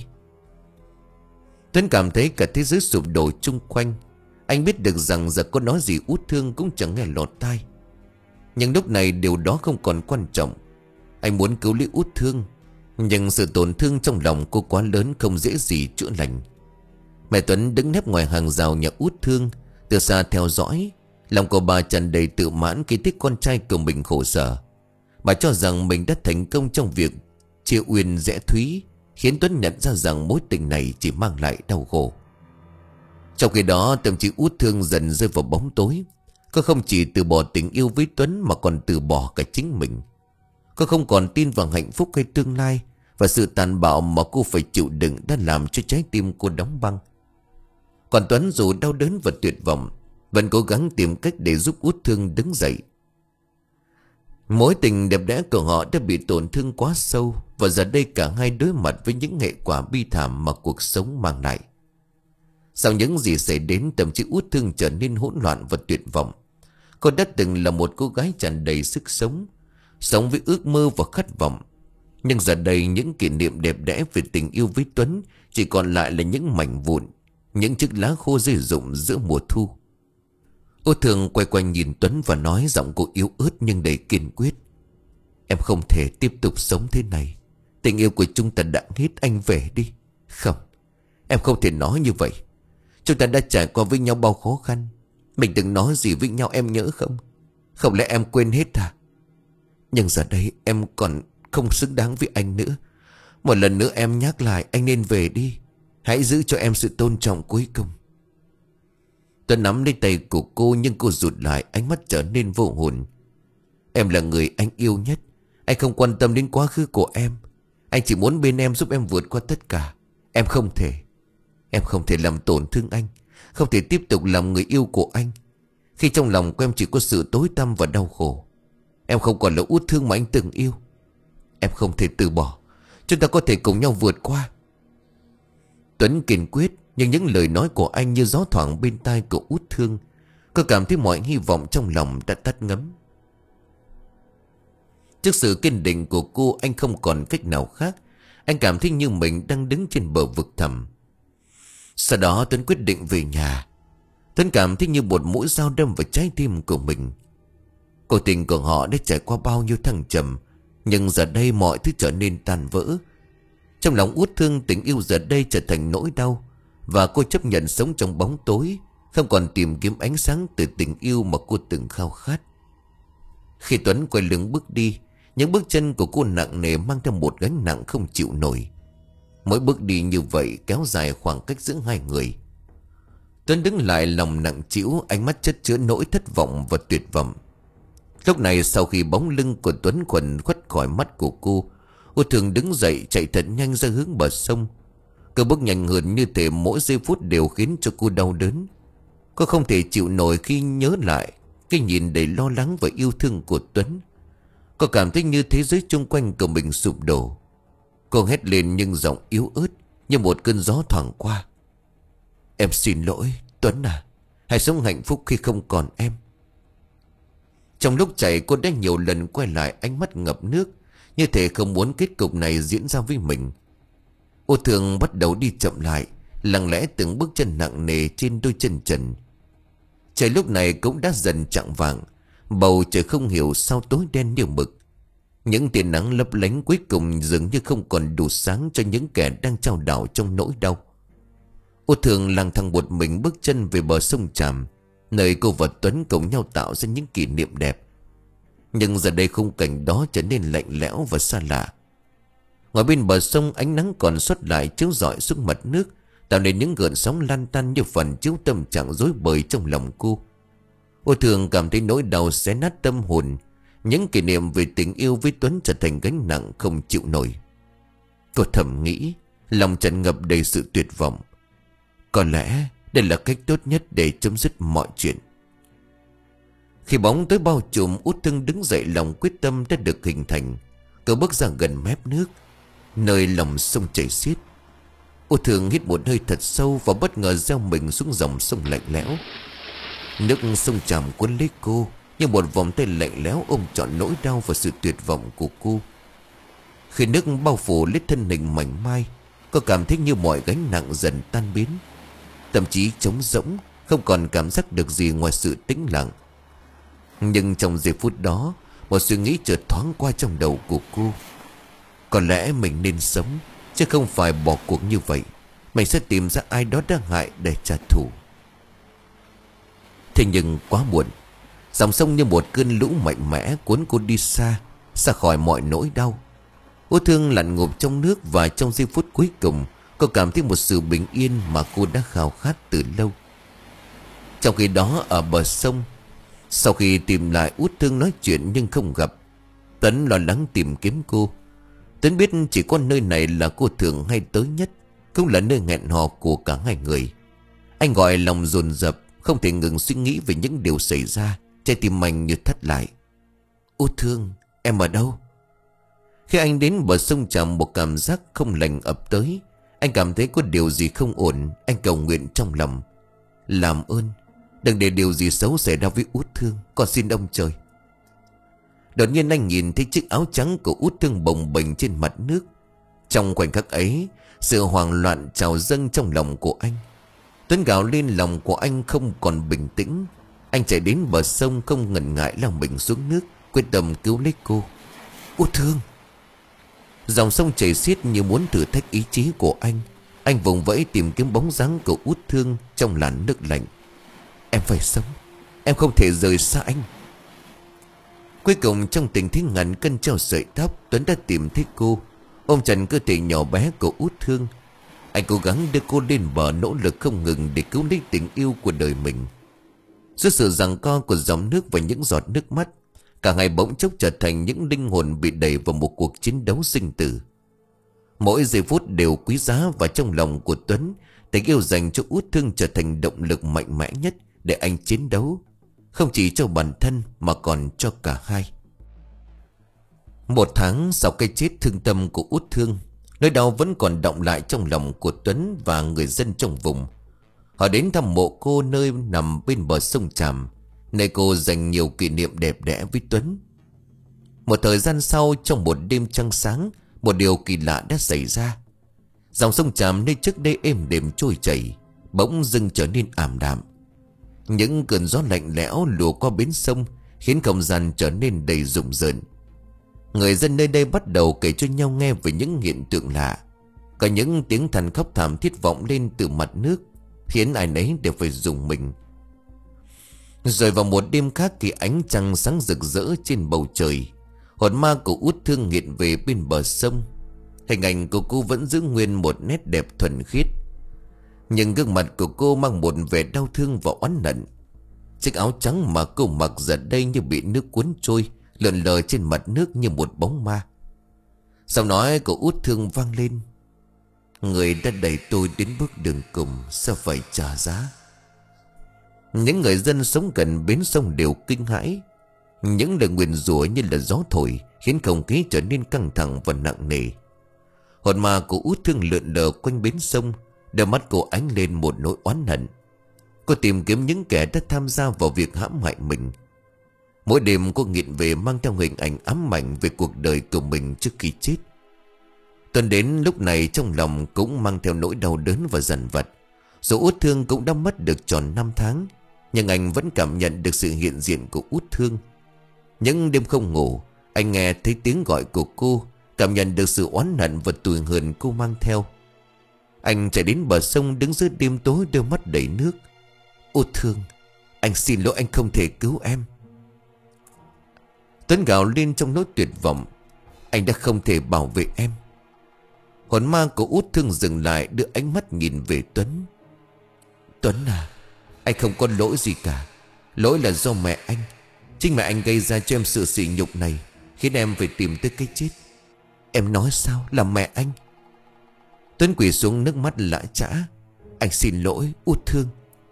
Tuấn cảm thấy cả thế giới sụp đổ chung quanh. Anh biết được rằng giờ có nói gì Út Thương cũng chẳng nghe lọt tai. Nhưng lúc này điều đó không còn quan trọng. Anh muốn cứu lấy Út Thương, nhưng sự tổn thương trong lòng cô quá lớn, không dễ gì chữa lành. Mẹ Tuấn đứng nép ngoài hàng rào nhà Út Thương, từ xa theo dõi. Lòng của bà tràn đầy tự mãn khi thấy con trai của mình khổ sở. Bà cho rằng mình đã thành công trong việc chia Uyên rẽ Thúy, khiến Tuấn nhận ra rằng mối tình này chỉ mang lại đau khổ. Trong khi đó, tâm trí Út Thương dần rơi vào bóng tối. Cô không chỉ từ bỏ tình yêu với Tuấn, mà còn từ bỏ cả chính mình. Cô không còn tin vào hạnh phúc hay tương lai, và sự tàn bạo mà cô phải chịu đựng đã làm cho trái tim cô đóng băng. Còn Tuấn dù đau đớn và tuyệt vọng, vẫn cố gắng tìm cách để giúp Út Thương đứng dậy. Mối tình đẹp đẽ của họ đã bị tổn thương quá sâu, và giờ đây cả hai đối mặt với những hệ quả bi thảm mà cuộc sống mang lại. Sau những gì xảy đến, tâm trí Út Thương trở nên hỗn loạn và tuyệt vọng. Cô đã từng là một cô gái tràn đầy sức sống, sống với ước mơ và khát vọng. Nhưng giờ đây, những kỷ niệm đẹp đẽ về tình yêu với Tuấn chỉ còn lại là những mảnh vụn, những chiếc lá khô rơi rụng giữa mùa thu. Út Thương quay quanh nhìn Tuấn và nói, giọng cô yếu ớt nhưng đầy kiên quyết: Em không thể tiếp tục sống thế này. Tình yêu của chúng ta đã hết, anh về đi. Không, em không thể nói như vậy. Chúng ta đã trải qua với nhau bao khó khăn. Mình từng nói gì với nhau em nhớ không? Không lẽ em quên hết à? Nhưng giờ đây em còn không xứng đáng với anh nữa. Một lần nữa em nhắc lại, anh nên về đi. Hãy giữ cho em sự tôn trọng cuối cùng. Tôi nắm lấy tay của cô, nhưng cô rụt lại, ánh mắt trở nên vô hồn. Em là người anh yêu nhất. Anh không quan tâm đến quá khứ của em. Anh chỉ muốn bên em, giúp em vượt qua tất cả. Em không thể Em không thể làm tổn thương anh, không thể tiếp tục làm người yêu của anh, khi trong lòng của em chỉ có sự tối tăm và đau khổ. Em không còn là Út Thương mà anh từng yêu. Em không thể từ bỏ. Chúng ta có thể cùng nhau vượt qua. Tuấn kiên quyết, nhưng những lời nói của anh như gió thoảng bên tai của Út Thương. Cô cảm thấy mọi hy vọng trong lòng đã tắt ngấm. Trước sự kiên định của cô, anh không còn cách nào khác. Anh cảm thấy như mình đang đứng trên bờ vực thẳm. Sau đó Tuấn quyết định về nhà. Tuấn cảm thấy như một mũi dao đâm vào trái tim của mình. Cuộc tình của họ đã trải qua bao nhiêu thăng trầm, nhưng giờ đây mọi thứ trở nên tan vỡ. Trong lòng Út Thương, tình yêu giờ đây trở thành nỗi đau, và cô chấp nhận sống trong bóng tối, không còn tìm kiếm ánh sáng từ tình yêu mà cô từng khao khát. Khi Tuấn quay lưng bước đi, những bước chân của cô nặng nề, mang theo một gánh nặng không chịu nổi. Mỗi bước đi như vậy kéo dài khoảng cách giữa hai người. Tuấn đứng lại lòng nặng trĩu, ánh mắt chất chứa nỗi thất vọng và tuyệt vọng. Lúc này sau khi bóng lưng của Tuấn quần khuất khỏi mắt của cô, Út Thương đứng dậy chạy thật nhanh ra hướng bờ sông. Cứ bước nhanh hơn như thể mỗi giây phút đều khiến cho cô đau đớn. Cô không thể chịu nổi khi nhớ lại cái nhìn đầy lo lắng và yêu thương của Tuấn. Cô cảm thấy như thế giới chung quanh của mình sụp đổ. Cô hét lên nhưng giọng yếu ớt như một cơn gió thoảng qua. Em xin lỗi Tuấn à, hãy sống hạnh phúc khi không còn em. Trong lúc chạy cô đã nhiều lần quay lại, ánh mắt ngập nước, như thể không muốn kết cục này diễn ra với mình. Út Thương bắt đầu đi chậm lại, lặng lẽ từng bước chân nặng nề trên đôi chân trần. Trời lúc này cũng đã dần chạng vạng, bầu trời không hiểu sao tối đen như mực. Những tia nắng lấp lánh cuối cùng dường như không còn đủ sáng cho những kẻ đang chao đảo trong nỗi đau. Út Thương lang thang một mình bước chân về bờ sông Tràm, nơi cô và Tuấn cùng nhau tạo ra những kỷ niệm đẹp. Nhưng giờ đây khung cảnh đó trở nên lạnh lẽo và xa lạ. Ngoài bên bờ sông, ánh nắng còn xuất lại chiếu rọi xuống mặt nước, tạo nên những gợn sóng lan tăn như phần chiếu tâm trạng rối bời trong lòng cô. Út Thương cảm thấy nỗi đau xé nát tâm hồn. Những kỷ niệm về tình yêu với Tuấn trở thành gánh nặng không chịu nổi. Cô thầm nghĩ, lòng tràn ngập đầy sự tuyệt vọng. Có lẽ đây là cách tốt nhất để chấm dứt mọi chuyện. Khi bóng tối bao trùm, Út Thương đứng dậy, lòng quyết tâm đã được hình thành. Cô bước ra gần mép nước, nơi lòng sông chảy xiết. Út Thương hít một hơi thật sâu và bất ngờ gieo mình xuống dòng sông lạnh lẽo. Nước sông Tràm cuốn lấy cô như một vòng tay lạnh lẽo ôm trọn nỗi đau và sự tuyệt vọng của cô. Khi nước bao phủ lấy thân hình mảnh mai, cô cảm thấy như mọi gánh nặng dần tan biến. Thậm chí trống rỗng, không còn cảm giác được gì ngoài sự tĩnh lặng. Nhưng trong giây phút đó, một suy nghĩ chợt thoáng qua trong đầu của cô. Có lẽ mình nên sống, chứ không phải bỏ cuộc như vậy. Mình sẽ tìm ra ai đó đã hại để trả thù. Thế nhưng quá muộn. Dòng sông như một cơn lũ mạnh mẽ cuốn cô đi xa, xa khỏi mọi nỗi đau. Út Thương lặn ngụp trong nước, và trong giây phút cuối cùng, cô cảm thấy một sự bình yên mà cô đã khao khát từ lâu. Trong khi đó ở bờ sông, sau khi tìm lại Út Thương nói chuyện nhưng không gặp, Tuấn lo lắng tìm kiếm cô. Tuấn biết chỉ có nơi này là cô thường hay tới nhất, cũng là nơi hẹn hò của cả hai người. Anh gọi lòng dồn dập, không thể ngừng suy nghĩ về những điều xảy ra. Trái tim anh như thắt lại. Út Thương, em ở đâu? Khi anh đến bờ sông Tràm, một cảm giác không lành ập tới. Anh cảm thấy có điều gì không ổn. Anh cầu nguyện trong lòng, làm ơn đừng để điều gì xấu xảy ra với Út Thương, con xin ông trời. Đột nhiên anh nhìn thấy chiếc áo trắng của Út Thương bồng bềnh trên mặt nước. Trong khoảnh khắc ấy, sự hoang loạn trào dâng trong lòng của anh. Tuấn gào lên, lòng của anh không còn bình tĩnh. Anh chạy đến bờ sông, không ngần ngại lao mình xuống nước, quyết tâm cứu lấy cô. Út Thương! Dòng sông chảy xiết như muốn thử thách ý chí của anh. Anh vùng vẫy tìm kiếm bóng dáng của Út Thương trong làn nước lạnh. Em phải sống, em không thể rời xa anh. Cuối cùng trong tình thế ngàn cân treo sợi tóc, Tuấn đã tìm thấy cô, ôm chặt cơ thể nhỏ bé của Út Thương. Anh cố gắng đưa cô lên bờ, nỗ lực không ngừng để cứu lấy tình yêu của đời mình. Giữa sự giằng co của dòng nước và những giọt nước mắt, cả hai bỗng chốc trở thành những linh hồn bị đẩy vào một cuộc chiến đấu sinh tử. Mỗi giây phút đều quý giá, và trong lòng của Tuấn, tình yêu dành cho Út Thương trở thành động lực mạnh mẽ nhất để anh chiến đấu, không chỉ cho bản thân mà còn cho cả hai. Một tháng sau cái chết thương tâm của Út Thương, nỗi đau vẫn còn đọng lại trong lòng của Tuấn và người dân trong vùng. Họ đến thăm mộ cô nơi nằm bên bờ sông Tràm, nơi cô dành nhiều kỷ niệm đẹp đẽ với Tuấn. Một thời gian sau, trong một đêm trăng sáng, một điều kỳ lạ đã xảy ra. Dòng sông Tràm nơi trước đây êm đềm trôi chảy, bỗng dưng trở nên ảm đạm. Những cơn gió lạnh lẽo lùa qua bến sông, khiến không gian trở nên đầy rùng rợn. Người dân nơi đây bắt đầu kể cho nhau nghe về những hiện tượng lạ. Có những tiếng than khóc thảm thiết vọng lên từ mặt nước, khiến ai nấy đều phải rùng mình. Rồi vào một đêm khác, thì ánh trăng sáng rực rỡ trên bầu trời, hồn ma của Út Thương hiện về bên bờ sông. Hình ảnh của cô vẫn giữ nguyên một nét đẹp thuần khiết. Nhưng gương mặt của cô mang một vẻ đau thương và oán hận. Chiếc áo trắng mà cô mặc giờ đây như bị nước cuốn trôi, lượn lờ trên mặt nước như một bóng ma. Giọng nói của Út Thương vang lên: người đã đẩy tôi đến bước đường cùng, sao phải trả giá. Những người dân sống gần bến sông đều kinh hãi. Những lời nguyền rủa như là gió thổi, khiến không khí trở nên căng thẳng và nặng nề. Hồn ma của Út Thương lượn lờ quanh bến sông, đôi mắt cô ánh lên một nỗi oán hận. Cô tìm kiếm những kẻ đã tham gia vào việc hãm hại mình. Mỗi đêm cô nghiện về mang theo hình ảnh ám ảnh về cuộc đời của mình trước khi chết. Tuần đến lúc này trong lòng cũng mang theo nỗi đau đớn và dằn vặt. Dù Út Thương cũng đã mất được tròn năm tháng, nhưng anh vẫn cảm nhận được sự hiện diện của Út Thương. Những đêm không ngủ, anh nghe thấy tiếng gọi của cô, cảm nhận được sự oán hận và tủi hờn cô mang theo. Anh chạy đến bờ sông, đứng giữa đêm tối, đôi mắt đầy nước. Út Thương, anh xin lỗi, anh không thể cứu em. Tuấn gào lên trong nỗi tuyệt vọng: anh đã không thể bảo vệ em. Hồn ma của Út Thương dừng lại, đưa ánh mắt nhìn về Tuấn. Tuấn à, anh không có lỗi gì cả. Lỗi là do mẹ anh. Chính mẹ anh gây ra cho em sự sỉ nhục này, khiến em phải tìm tới cái chết. Em nói sao là mẹ anh? Tuấn quỳ xuống, nước mắt lã chã: anh xin lỗi Út Thương.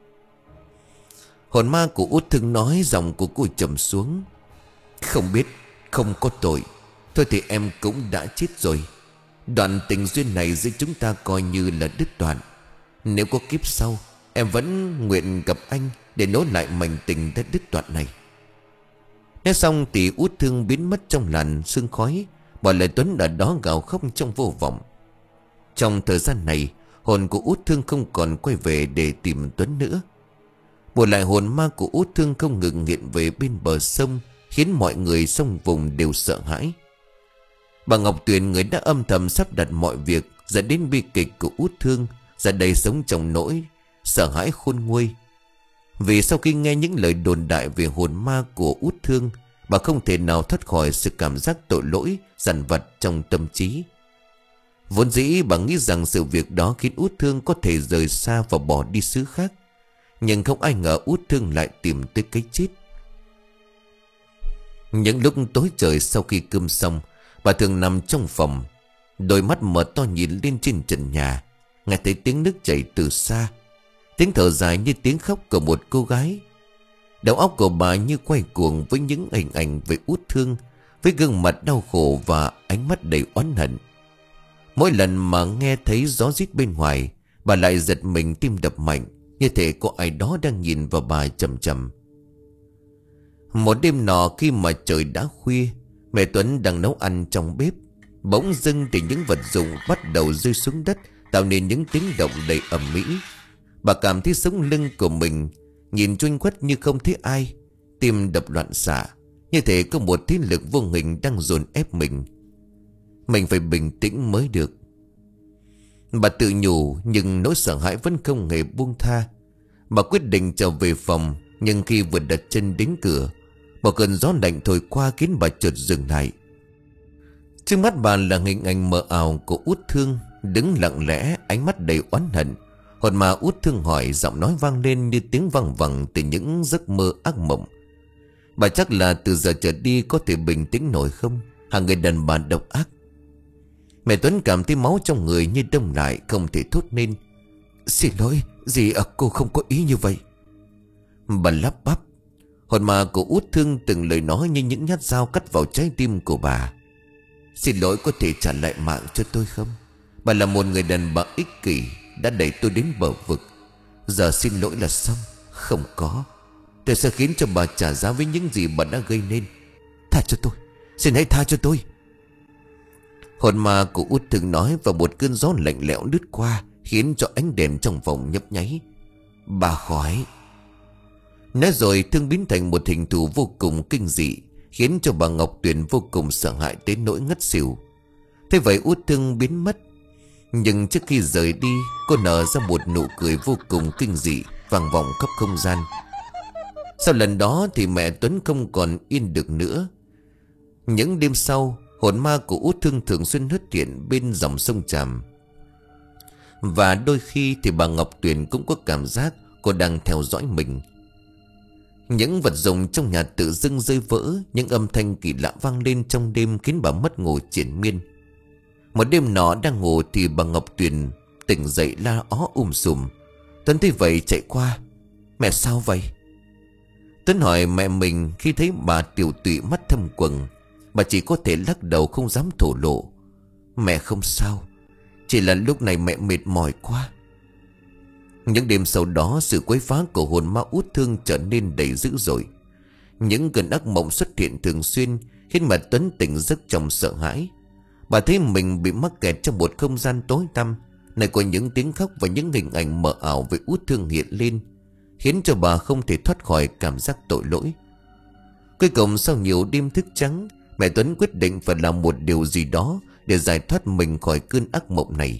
Hồn ma của Út Thương nói, giọng của cô trầm xuống: không biết, không có tội. Thôi thì em cũng đã chết rồi. Đoạn tình duyên này giữa chúng ta coi như là đứt đoạn. Nếu có kiếp sau, em vẫn nguyện gặp anh để nối lại mảnh tình đã đứt đoạn này. Nói xong thì Út Thương biến mất trong làn sương khói, bỏ lại Tuấn ở đó gào khóc trong vô vọng. Trong thời gian này, hồn của Út Thương không còn quay về để tìm Tuấn nữa. Một lại hồn ma của Út Thương không ngừng hiện về bên bờ sông, khiến mọi người trong vùng đều sợ hãi. Bà Ngọc Tuyền, người đã âm thầm sắp đặt mọi việc dẫn đến bi kịch của Út Thương, giờ đây sống trong nỗi sợ hãi khôn nguôi. Vì sau khi nghe những lời đồn đại về hồn ma của Út Thương, bà không thể nào thoát khỏi sự cảm giác tội lỗi dằn vặt trong tâm trí. Vốn dĩ bà nghĩ rằng sự việc đó khiến Út Thương có thể rời xa và bỏ đi xứ khác, nhưng không ai ngờ Út Thương lại tìm tới cái chết. Những lúc tối trời sau khi cơm xong, bà thường nằm trong phòng, đôi mắt mở to nhìn lên trên trần nhà, nghe thấy tiếng nước chảy từ xa, tiếng thở dài như tiếng khóc của một cô gái. Đầu óc của bà như quay cuồng với những hình ảnh về Út Thương, với gương mặt đau khổ và ánh mắt đầy oán hận. Mỗi lần mà nghe thấy gió rít bên ngoài, bà lại giật mình, tim đập mạnh, như thể có ai đó đang nhìn vào bà chầm chầm. Một đêm nọ, khi mà trời đã khuya, mẹ Tuấn đang nấu ăn trong bếp, bỗng dưng thì những vật dụng bắt đầu rơi xuống đất, tạo nên những tiếng động đầy ầm ĩ. Bà cảm thấy sống lưng của mình nhìn choanh quất như không thấy ai, tim đập loạn xạ, như thể có một thế lực vô hình đang dồn ép mình. Mình phải bình tĩnh mới được, bà tự nhủ, nhưng nỗi sợ hãi vẫn không hề buông tha. Bà quyết định trở về phòng, nhưng khi vừa đặt chân đến cửa, một cơn gió lạnh thổi qua khiến bà chợt dừng lại. Trước mắt bà là hình ảnh mờ ảo của Út Thương, đứng lặng lẽ, ánh mắt đầy oán hận. Hồn ma Út Thương hỏi, giọng nói vang lên như tiếng văng vẳng từ những giấc mơ ác mộng: bà chắc là từ giờ trở đi có thể bình tĩnh nổi không, hàng người đàn bà độc ác? Mẹ Tuấn cảm thấy máu trong người như đông lại, không thể thốt nên: xin lỗi, dì à, cô không có ý như vậy. Bà lắp bắp. Hồn ma của Út Thương từng lời nói như những nhát dao cắt vào trái tim của bà: xin lỗi, có thể trả lại mạng cho tôi không? Bà là một người đàn bà ích kỷ, đã đẩy tôi đến bờ vực. Giờ xin lỗi là xong? Không có. Tôi sẽ khiến cho bà trả giá với những gì bà đã gây nên. Tha cho tôi, xin hãy tha cho tôi. Hồn ma của Út Thương nói, và một cơn gió lạnh lẽo lướt qua, khiến cho ánh đèn trong phòng nhấp nháy. Bà khỏi. Nói rồi Thương biến thành một hình thù vô cùng kinh dị, khiến cho bà Ngọc Tuyền vô cùng sợ hãi tới nỗi ngất xỉu. Thế vậy Út Thương biến mất, nhưng trước khi rời đi, cô nở ra một nụ cười vô cùng kinh dị, vang vọng khắp không gian. Sau lần đó thì mẹ Tuấn không còn yên được nữa. Những đêm sau, hồn ma của Út Thương thường xuyên xuất hiện bên dòng sông Tràm. Và đôi khi thì bà Ngọc Tuyền cũng có cảm giác cô đang theo dõi mình. Những vật dụng trong nhà tự dưng rơi vỡ, những âm thanh kỳ lạ vang lên trong đêm khiến bà mất ngủ triền miên. Một đêm nọ đang ngủ thì bà Ngọc Tuyền tỉnh dậy la ó um sùm. Tuấn thấy vậy chạy qua. Mẹ sao vậy? Tuấn hỏi mẹ mình. Khi thấy bà tiểu tụy mắt thâm quầng, bà chỉ có thể lắc đầu không dám thổ lộ. Mẹ không sao, chỉ là lúc này mẹ mệt mỏi quá. Những đêm sau đó, sự quấy phá của hồn ma út thương trở nên đầy dữ dội. Những cơn ác mộng xuất hiện thường xuyên, khiến mà Tuấn tỉnh giấc trong sợ hãi. Bà thấy mình bị mắc kẹt trong một không gian tối tăm, nơi có những tiếng khóc và những hình ảnh mờ ảo về út thương hiện lên, khiến cho bà không thể thoát khỏi cảm giác tội lỗi. Cuối cùng sau nhiều đêm thức trắng, mẹ Tuấn quyết định phải làm một điều gì đó để giải thoát mình khỏi cơn ác mộng này.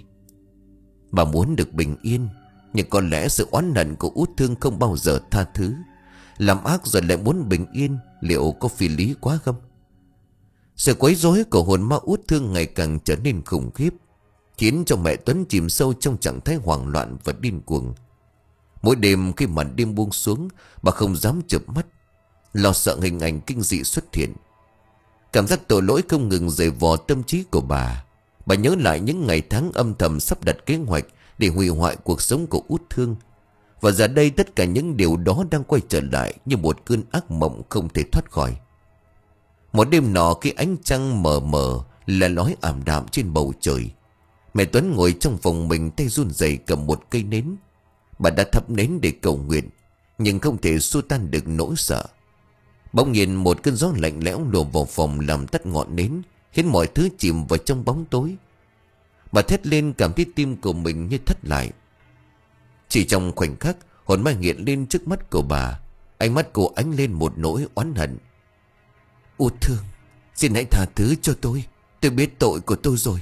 Bà muốn được bình yên, nhưng có lẽ sự oán hận của út thương không bao giờ tha thứ. Làm ác rồi lại muốn bình yên, liệu có phi lý quá không? Sự quấy rối của hồn ma út thương ngày càng trở nên khủng khiếp, khiến cho mẹ Tuấn chìm sâu trong trạng thái hoảng loạn và điên cuồng. Mỗi đêm khi màn đêm buông xuống, bà không dám chợp mắt, lo sợ hình ảnh kinh dị xuất hiện. Cảm giác tội lỗi không ngừng giày vò tâm trí của bà. Bà nhớ lại những ngày tháng âm thầm sắp đặt kế hoạch để hủy hoại cuộc sống của út thương. Và giờ đây tất cả những điều đó đang quay trở lại như một cơn ác mộng không thể thoát khỏi. Một đêm nọ khi ánh trăng mờ mờ là lói ảm đạm trên bầu trời, mẹ Tuấn ngồi trong phòng mình, tay run rẩy cầm một cây nến. Bà đã thắp nến để cầu nguyện, nhưng không thể xua tan được nỗi sợ. Bỗng nhiên một cơn gió lạnh lẽo lùa vào phòng làm tắt ngọn nến, khiến mọi thứ chìm vào trong bóng tối. Bà thét lên, cảm thấy tim của mình như thắt lại. Chỉ trong khoảnh khắc, hồn ma hiện lên trước mắt của bà. Ánh mắt cô ánh lên một nỗi oán hận. Út thương, xin hãy tha thứ cho tôi. Tôi biết tội của tôi rồi.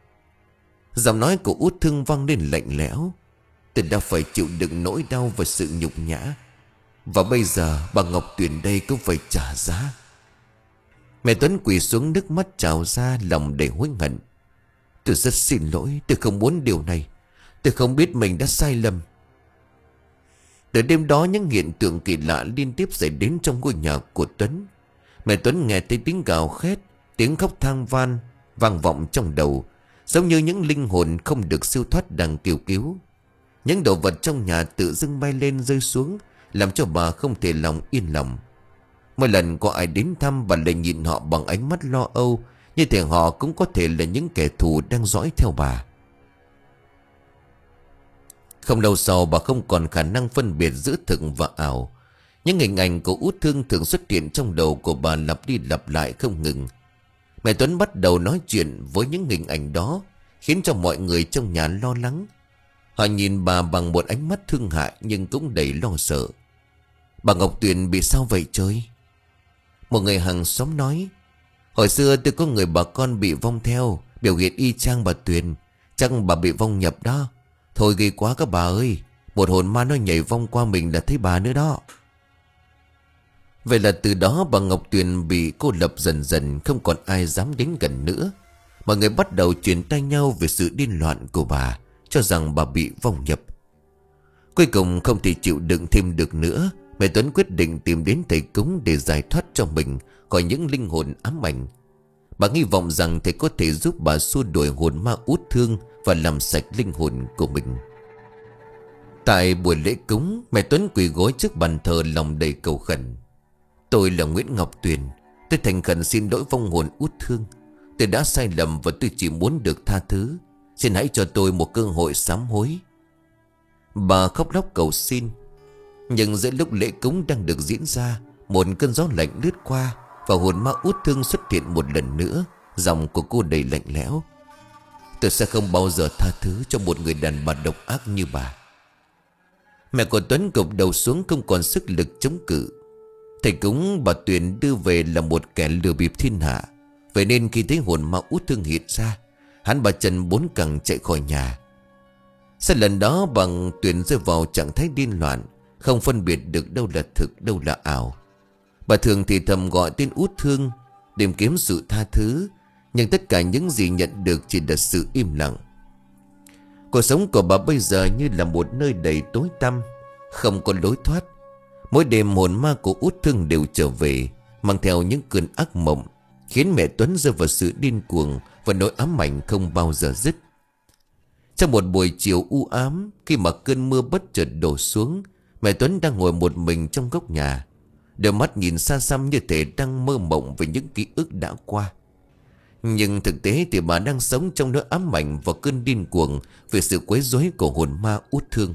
Giọng nói của út thương vang lên lạnh lẽo. Tôi đã phải chịu đựng nỗi đau và sự nhục nhã, và bây giờ bà Ngọc Tuyền đây cũng phải trả giá. Mẹ Tuấn quỳ xuống, nước mắt trào ra, lòng đầy hối hận. Tôi rất xin lỗi, tôi không muốn điều này. Tôi không biết mình đã sai lầm. Từ đêm đó, những hiện tượng kỳ lạ liên tiếp xảy đến trong ngôi nhà của Tuấn. Mẹ Tuấn nghe thấy tiếng gào khét, tiếng khóc than van vang vọng trong đầu, giống như những linh hồn không được siêu thoát đang kêu cứu. Những đồ vật trong nhà tự dưng bay lên rơi xuống, làm cho bà không thể lòng yên lòng. Mỗi lần có ai đến thăm, bà lại nhìn họ bằng ánh mắt lo âu, như thể họ cũng có thể là những kẻ thù đang dõi theo bà. Không lâu sau, bà không còn khả năng phân biệt giữa thực và ảo. Những hình ảnh của út thương thường xuất hiện trong đầu của bà, lặp đi lặp lại không ngừng. Mẹ Tuấn bắt đầu nói chuyện với những hình ảnh đó, khiến cho mọi người trong nhà lo lắng. Họ nhìn bà bằng một ánh mắt thương hại, nhưng cũng đầy lo sợ. Bà Ngọc Tuyền bị sao vậy trời? Một người hàng xóm nói. Hồi xưa tôi có người bà con bị vong theo, biểu hiện y chang bà Tuyền. Chắc bà bị vong nhập đó. Thôi ghê quá các bà ơi, một hồn ma nó nhảy vong qua mình là thấy bà nữa đó. Vậy là từ đó bà Ngọc Tuyền bị cô lập dần dần, không còn ai dám đến gần nữa. Mọi người bắt đầu truyền tai nhau về sự điên loạn của bà, cho rằng bà bị vong nhập. Cuối cùng không thể chịu đựng thêm được nữa, mẹ Tuấn quyết định tìm đến thầy cúng để giải thoát cho mình khỏi những linh hồn ám ảnh. Bà hy vọng rằng thầy có thể giúp bà xua đuổi hồn ma út thương và làm sạch linh hồn của mình. Tại buổi lễ cúng, mẹ Tuấn quỳ gối trước bàn thờ, lòng đầy cầu khẩn. Tôi là Nguyễn Ngọc Tuyền, tôi thành khẩn xin lỗi vong hồn út thương. Tôi đã sai lầm và tôi chỉ muốn được tha thứ. Xin hãy cho tôi một cơ hội sám hối. Bà khóc lóc cầu xin. Nhưng giữa lúc lễ cúng đang được diễn ra, một cơn gió lạnh lướt qua, và hồn ma út thương xuất hiện một lần nữa. Giọng của cô đầy lạnh lẽo. Tôi sẽ không bao giờ tha thứ cho một người đàn bà độc ác như bà. Mẹ của Tuấn gục đầu xuống, không còn sức lực chống cự. Thầy cúng bà Tuyền đưa về là một kẻ lừa bịp thiên hạ. Vậy nên khi thấy hồn ma út thương hiện ra, hắn bà Trần bốn cẳng chạy khỏi nhà. Sau lần đó, bằng Tuyền rơi vào trạng thái điên loạn, không phân biệt được đâu là thực, đâu là ảo. Bà thường thì thầm gọi tên út thương, tìm kiếm sự tha thứ, nhưng tất cả những gì nhận được chỉ là sự im lặng. Cuộc sống của bà bây giờ như là một nơi đầy tối tăm, không có lối thoát. Mỗi đêm hồn ma của Út Thương đều trở về, mang theo những cơn ác mộng, khiến mẹ Tuấn rơi vào sự điên cuồng và nỗi ám ảnh không bao giờ dứt. Trong một buổi chiều u ám, khi mà cơn mưa bất chợt đổ xuống, mẹ Tuấn đang ngồi một mình trong góc nhà, đôi mắt nhìn xa xăm như thể đang mơ mộng về những ký ức đã qua. Nhưng thực tế thì bà đang sống trong nỗi ám ảnh và cơn điên cuồng về sự quấy rối của hồn ma Út Thương.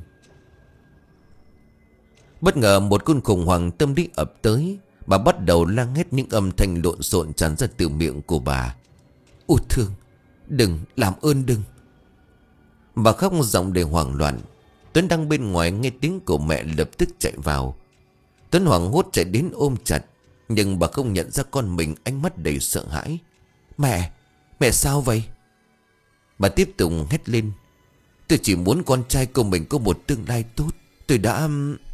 Bất ngờ một cơn khủng hoảng tâm lý ập tới. Bà bắt đầu la hét những âm thanh lộn xộn tràn ra từ miệng của bà. Út Thương, đừng, làm ơn đừng. Bà khóc giọng đầy hoảng loạn. Tuấn đang bên ngoài nghe tiếng của mẹ lập tức chạy vào. Tuấn hoảng hốt chạy đến ôm chặt, nhưng bà không nhận ra con mình, ánh mắt đầy sợ hãi. Mẹ, mẹ sao vậy? Bà tiếp tục hét lên. Tôi chỉ muốn con trai của mình có một tương lai tốt. Tôi đã...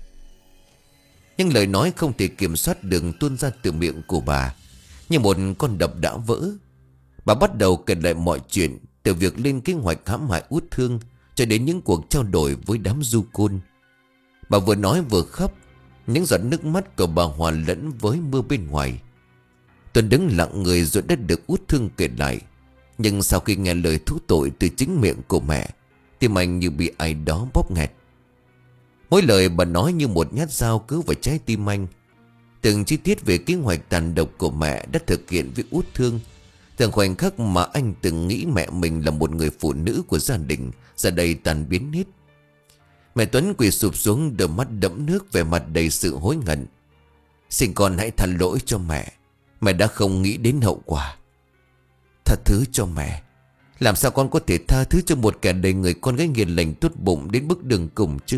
Nhưng lời nói không thể kiểm soát được tuôn ra từ miệng của bà, như một con đập đã vỡ. Bà bắt đầu kể lại mọi chuyện, từ việc lên kế hoạch hãm hại Út Thương cho đến những cuộc trao đổi với đám du côn. Bà vừa nói vừa khóc, những giọt nước mắt của bà hòa lẫn với mưa bên ngoài. Tuấn đứng lặng người rồi đã được Út Thương kể lại. Nhưng sau khi nghe lời thú tội từ chính miệng của mẹ, tim anh như bị ai đó bóp nghẹt. Mỗi lời bà nói như một nhát dao cứ vào trái tim anh. Từng chi tiết về kế hoạch tàn độc của mẹ đã thực hiện với Út Thương, từng khoảnh khắc mà anh từng nghĩ mẹ mình là một người phụ nữ của gia đình, giờ đây tan biến hết. Mẹ Tuấn quỳ sụp xuống, đôi mắt đẫm nước, vẻ mặt đầy sự hối hận. Xin con hãy tha lỗi cho mẹ. Mẹ đã không nghĩ đến hậu quả. Tha thứ cho mẹ. Làm sao con có thể tha thứ cho một kẻ đầy người con gái hiền lành tốt bụng đến bước đường cùng chứ?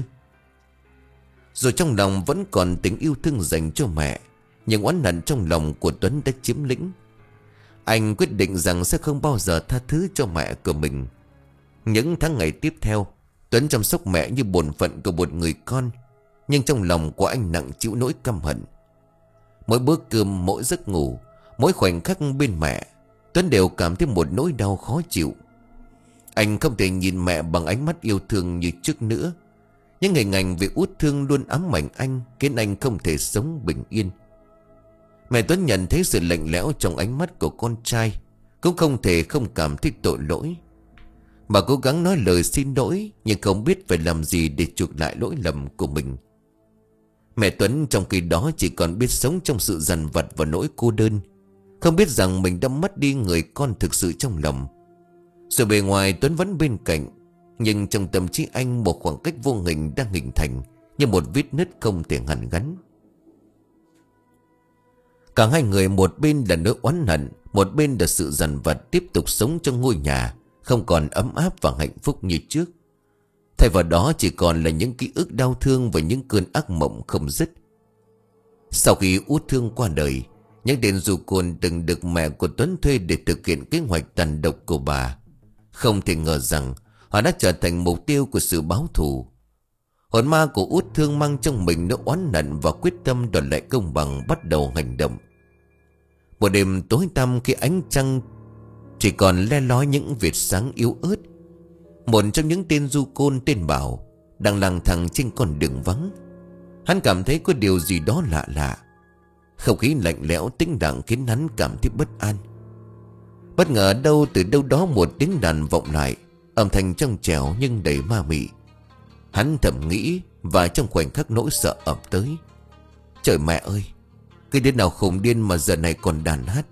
Rồi trong lòng vẫn còn tình yêu thương dành cho mẹ, nhưng oán hận trong lòng của Tuấn đã chiếm lĩnh. Anh quyết định rằng sẽ không bao giờ tha thứ cho mẹ của mình. Những tháng ngày tiếp theo, Tuấn chăm sóc mẹ như bổn phận của một người con, nhưng trong lòng của anh nặng chịu nỗi căm hận. Mỗi bữa cơm, mỗi giấc ngủ, mỗi khoảnh khắc bên mẹ, Tuấn đều cảm thấy một nỗi đau khó chịu. Anh không thể nhìn mẹ bằng ánh mắt yêu thương như trước nữa. Những hình ảnh về Út Thương luôn ám ảnh anh, khiến anh không thể sống bình yên. Mẹ Tuấn nhận thấy sự lạnh lẽo trong ánh mắt của con trai, cũng không thể không cảm thấy tội lỗi. Bà cố gắng nói lời xin lỗi, nhưng không biết phải làm gì để chuộc lại lỗi lầm của mình. Mẹ Tuấn trong khi đó chỉ còn biết sống trong sự dằn vặt và nỗi cô đơn, không biết rằng mình đã mất đi người con thực sự trong lòng. Rồi bề ngoài Tuấn vẫn bên cạnh, nhưng trong tâm trí anh một khoảng cách vô hình đang hình thành, như một vết nứt không thể hàn gắn. Cả hai người, một bên là nỗi oán hận, một bên là sự dằn vặt, tiếp tục sống trong ngôi nhà không còn ấm áp và hạnh phúc như trước. Thay vào đó chỉ còn là những ký ức đau thương và những cơn ác mộng không dứt. Sau khi Út Thương qua đời, những tên du côn từng được mẹ của Tuấn thuê để thực hiện kế hoạch tàn độc của bà, không thể ngờ rằng họ đã trở thành mục tiêu của sự báo thù. Hồn ma của Út Thương mang trong mình nỗi oán hận và quyết tâm đòi lại công bằng bắt đầu hành động. Một đêm tối tăm, khi ánh trăng chỉ còn le lói những vệt sáng yếu ớt, một trong những tên du côn tên Bảo đang lang thang trên con đường vắng. Hắn cảm thấy có điều gì đó lạ lạ. Không khí lạnh lẽo tĩnh lặng khiến hắn cảm thấy bất an. Bất ngờ đâu từ đâu đó một tiếng đàn vọng lại, âm thanh trong trẻo nhưng đầy ma mị. Hắn thầm nghĩ, và trong khoảnh khắc nỗi sợ ập tới. Trời mẹ ơi, cái đứa nào khùng điên mà giờ này còn đàn hát.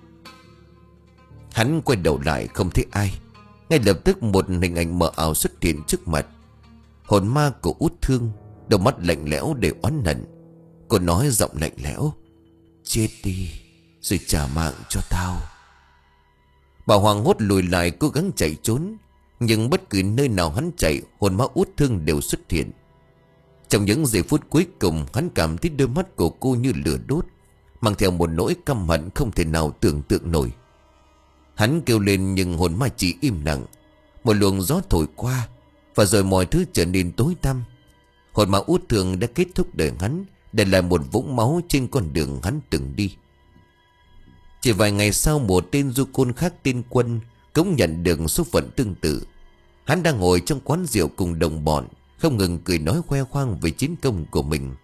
Hắn quay đầu lại không thấy ai. Ngay lập tức một hình ảnh mờ ảo xuất hiện trước mặt. Hồn ma của Út Thương, đôi mắt lạnh lẽo để oán hận. Cô nói giọng lạnh lẽo: chết đi rồi trả mạng cho tao. Bà hoảng hốt lùi lại cố gắng chạy trốn, nhưng bất cứ nơi nào hắn chạy, hồn ma Út Thương đều xuất hiện. Trong những giây phút cuối cùng, hắn cảm thấy đôi mắt của cô như lửa đốt, mang theo một nỗi căm hận không thể nào tưởng tượng nổi. Hắn kêu lên nhưng hồn ma chỉ im lặng. Một luồng gió thổi qua, và rồi mọi thứ trở nên tối tăm. Hồn ma Út Thương đã kết thúc đời hắn, để lại một vũng máu trên con đường hắn từng đi. Chỉ vài ngày sau, một tên du côn khác tên Quân cũng nhận được số phận tương tự. Hắn đang ngồi trong quán rượu cùng đồng bọn, không ngừng cười nói khoe khoang về chiến công của mình.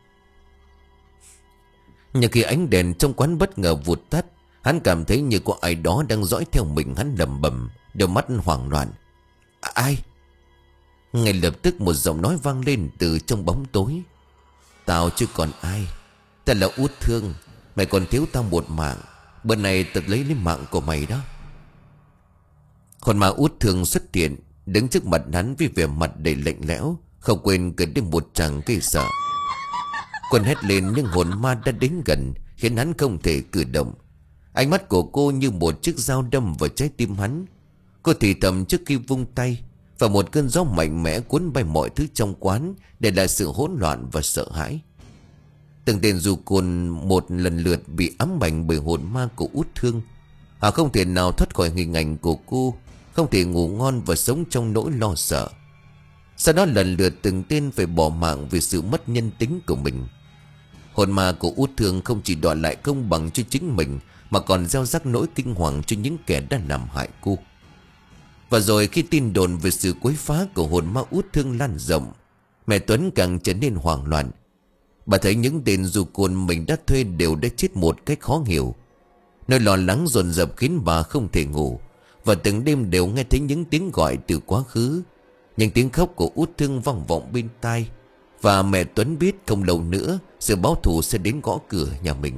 Nhưng khi ánh đèn trong quán bất ngờ vụt tắt, hắn cảm thấy như có ai đó đang dõi theo mình. Hắn lẩm bẩm, đôi mắt hoảng loạn. À, ai? Ngay lập tức một giọng nói vang lên từ trong bóng tối. Tao chứ còn ai. Ta là Út Thương. Mày còn thiếu tao một mạng. Bữa này tao lấy lấy mạng của mày đó. Hồn ma Út Thương xuất hiện, đứng trước mặt hắn với vẻ mặt đầy lạnh lẽo, không quên cười đến một tràng gây sợ. Quân hét lên nhưng hồn ma đã đến gần, khiến hắn không thể cử động. Ánh mắt của cô như một chiếc dao đâm vào trái tim hắn. Cô thì thầm trước khi vung tay, và một cơn gió mạnh mẽ cuốn bay mọi thứ trong quán, để lại sự hỗn loạn và sợ hãi. Từng tên du côn một lần lượt bị ám ảnh bởi hồn ma của Út Thương. Họ không thể nào thoát khỏi hình ảnh của cô, không thể ngủ ngon và sống trong nỗi lo sợ. Sau đó lần lượt từng tên phải bỏ mạng vì sự mất nhân tính của mình. Hồn ma của Út Thương không chỉ đòi lại công bằng cho chính mình, mà còn gieo rắc nỗi kinh hoàng cho những kẻ đã làm hại cô. Và rồi khi tin đồn về sự quấy phá của hồn ma Út Thương lan rộng, mẹ Tuấn càng trở nên hoảng loạn. Bà thấy những tên du côn mình đã thuê đều đã chết một cách khó hiểu. Nỗi lo lắng dồn dập khiến bà không thể ngủ, và từng đêm đều nghe thấy những tiếng gọi từ quá khứ. Những tiếng khóc của Út Thương vang vọng bên tai, và mẹ Tuấn biết không lâu nữa sự báo thù sẽ đến gõ cửa nhà mình.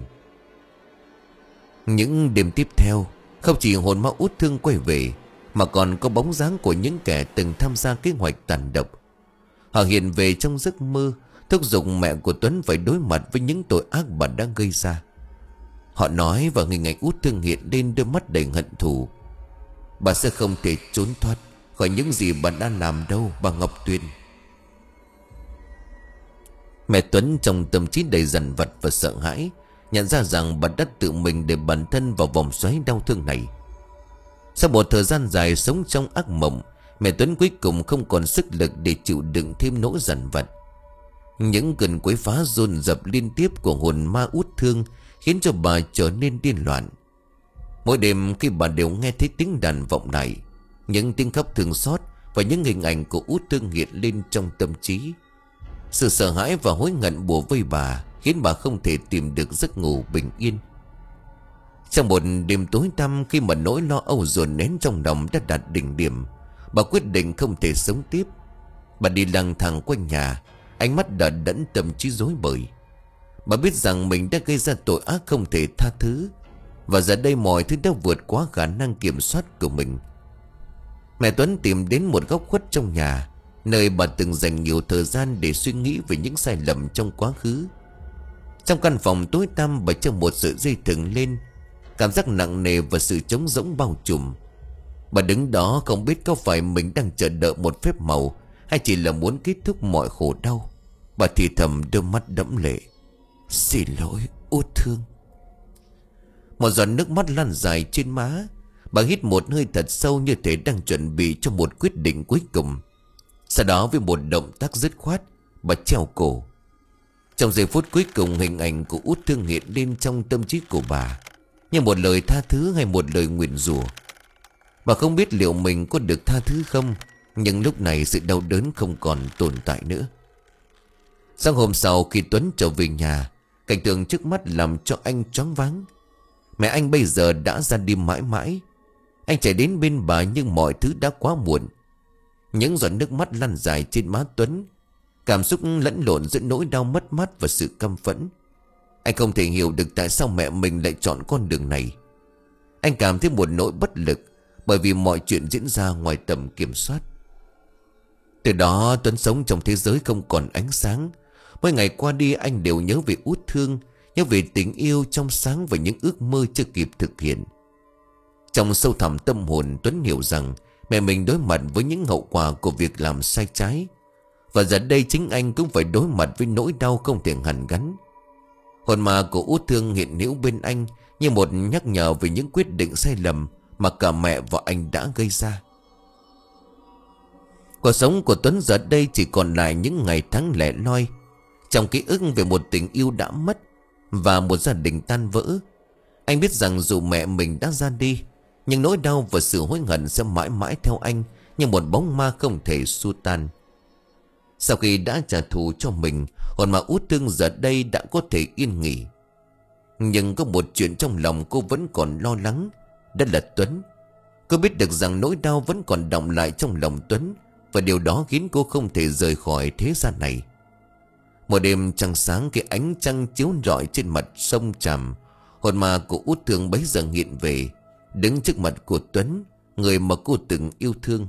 Những đêm tiếp theo, không chỉ hồn ma Út Thương quay về, mà còn có bóng dáng của những kẻ từng tham gia kế hoạch tàn độc. Họ hiện về trong giấc mơ, thúc giục mẹ của Tuấn phải đối mặt với những tội ác bà đã gây ra. Họ nói và hình ảnh Út Thương hiện lên đôi mắt đầy hận thù. Bà sẽ không thể trốn thoát khỏi những gì bà đã làm đâu, bà Ngọc Tuyền. Mẹ Tuấn trong tâm trí đầy dằn vặt và sợ hãi, nhận ra rằng bà đã tự mình để bản thân vào vòng xoáy đau thương này. Sau một thời gian dài sống trong ác mộng, mẹ Tuấn cuối cùng không còn sức lực để chịu đựng thêm nỗi dằn vặt. Những cơn quấy phá dồn dập liên tiếp của hồn ma Út Thương khiến cho bà trở nên điên loạn. Mỗi đêm khi bà đều nghe thấy tiếng đàn vọng lại, những tiếng khóc thương xót và những hình ảnh của Út Thương hiện lên trong tâm trí. Sự sợ hãi và hối hận bủa vây bà, khiến bà không thể tìm được giấc ngủ bình yên. Trong một đêm tối tăm, khi mà nỗi lo âu dồn nén trong lòng đã đạt đỉnh điểm, bà quyết định không thể sống tiếp. Bà đi lang thang quanh nhà, ánh mắt đờ đẫn, tâm trí rối bời. Bà biết rằng mình đã gây ra tội ác không thể tha thứ, và giờ đây mọi thứ đã vượt quá khả năng kiểm soát của mình. Mẹ Tuấn tìm đến một góc khuất trong nhà, nơi bà từng dành nhiều thời gian để suy nghĩ về những sai lầm trong quá khứ. Trong căn phòng tối tăm, bà treo một sợi dây thừng lên. Cảm giác nặng nề và sự trống rỗng bao trùm. Bà đứng đó không biết có phải mình đang chờ đợi một phép màu, hay chỉ là muốn kết thúc mọi khổ đau. Bà thì thầm, đôi mắt đẫm lệ. Xin lỗi Út Thương. Một giọt nước mắt lan dài trên má. Bà hít một hơi thật sâu, như thể đang chuẩn bị cho một quyết định cuối cùng. Sau đó với một động tác dứt khoát, bà treo cổ. Trong giây phút cuối cùng, hình ảnh của Út Thương hiện lên trong tâm trí của bà, như một lời tha thứ hay một lời nguyền rủa. Bà không biết liệu mình có được tha thứ không, nhưng lúc này sự đau đớn không còn tồn tại nữa. Sáng hôm sau, khi Tuấn trở về nhà, cảnh tượng trước mắt làm cho anh choáng váng. Mẹ anh bây giờ đã ra đi mãi mãi. Anh chạy đến bên bà nhưng mọi thứ đã quá muộn. Những giọt nước mắt lăn dài trên má Tuấn, cảm xúc lẫn lộn giữa nỗi đau mất mát và sự căm phẫn. Anh không thể hiểu được tại sao mẹ mình lại chọn con đường này. Anh cảm thấy một nỗi bất lực, bởi vì mọi chuyện diễn ra ngoài tầm kiểm soát. Từ đó Tuấn sống trong thế giới không còn ánh sáng. Mỗi ngày qua đi, anh đều nhớ về Út Thương, nhớ về tình yêu trong sáng và những ước mơ chưa kịp thực hiện. Trong sâu thẳm tâm hồn, Tuấn hiểu rằng mẹ mình đối mặt với những hậu quả của việc làm sai trái, và giờ đây chính anh cũng phải đối mặt với nỗi đau không thể hàn gắn. Hồn ma của Út Thương hiện hữu bên anh như một nhắc nhở về những quyết định sai lầm mà cả mẹ và anh đã gây ra. Cuộc sống của Tuấn giờ đây chỉ còn lại những ngày tháng lẻ loi, trong ký ức về một tình yêu đã mất và một gia đình tan vỡ. Anh biết rằng dù mẹ mình đã ra đi, nhưng nỗi đau và sự hối hận sẽ mãi mãi theo anh như một bóng ma không thể xua tan. Sau khi đã trả thù cho mình, hồn ma Út Thương giờ đây đã có thể yên nghỉ. Nhưng có một chuyện trong lòng cô vẫn còn lo lắng, đó là Tuấn. Cô biết được rằng nỗi đau vẫn còn đọng lại trong lòng Tuấn, và điều đó khiến cô không thể rời khỏi thế gian này. Một đêm trăng sáng, khi ánh trăng chiếu rọi trên mặt sông Tràm, hồn ma của Út Thương bấy giờ hiện về, đứng trước mặt của Tuấn, người mà cô từng yêu thương.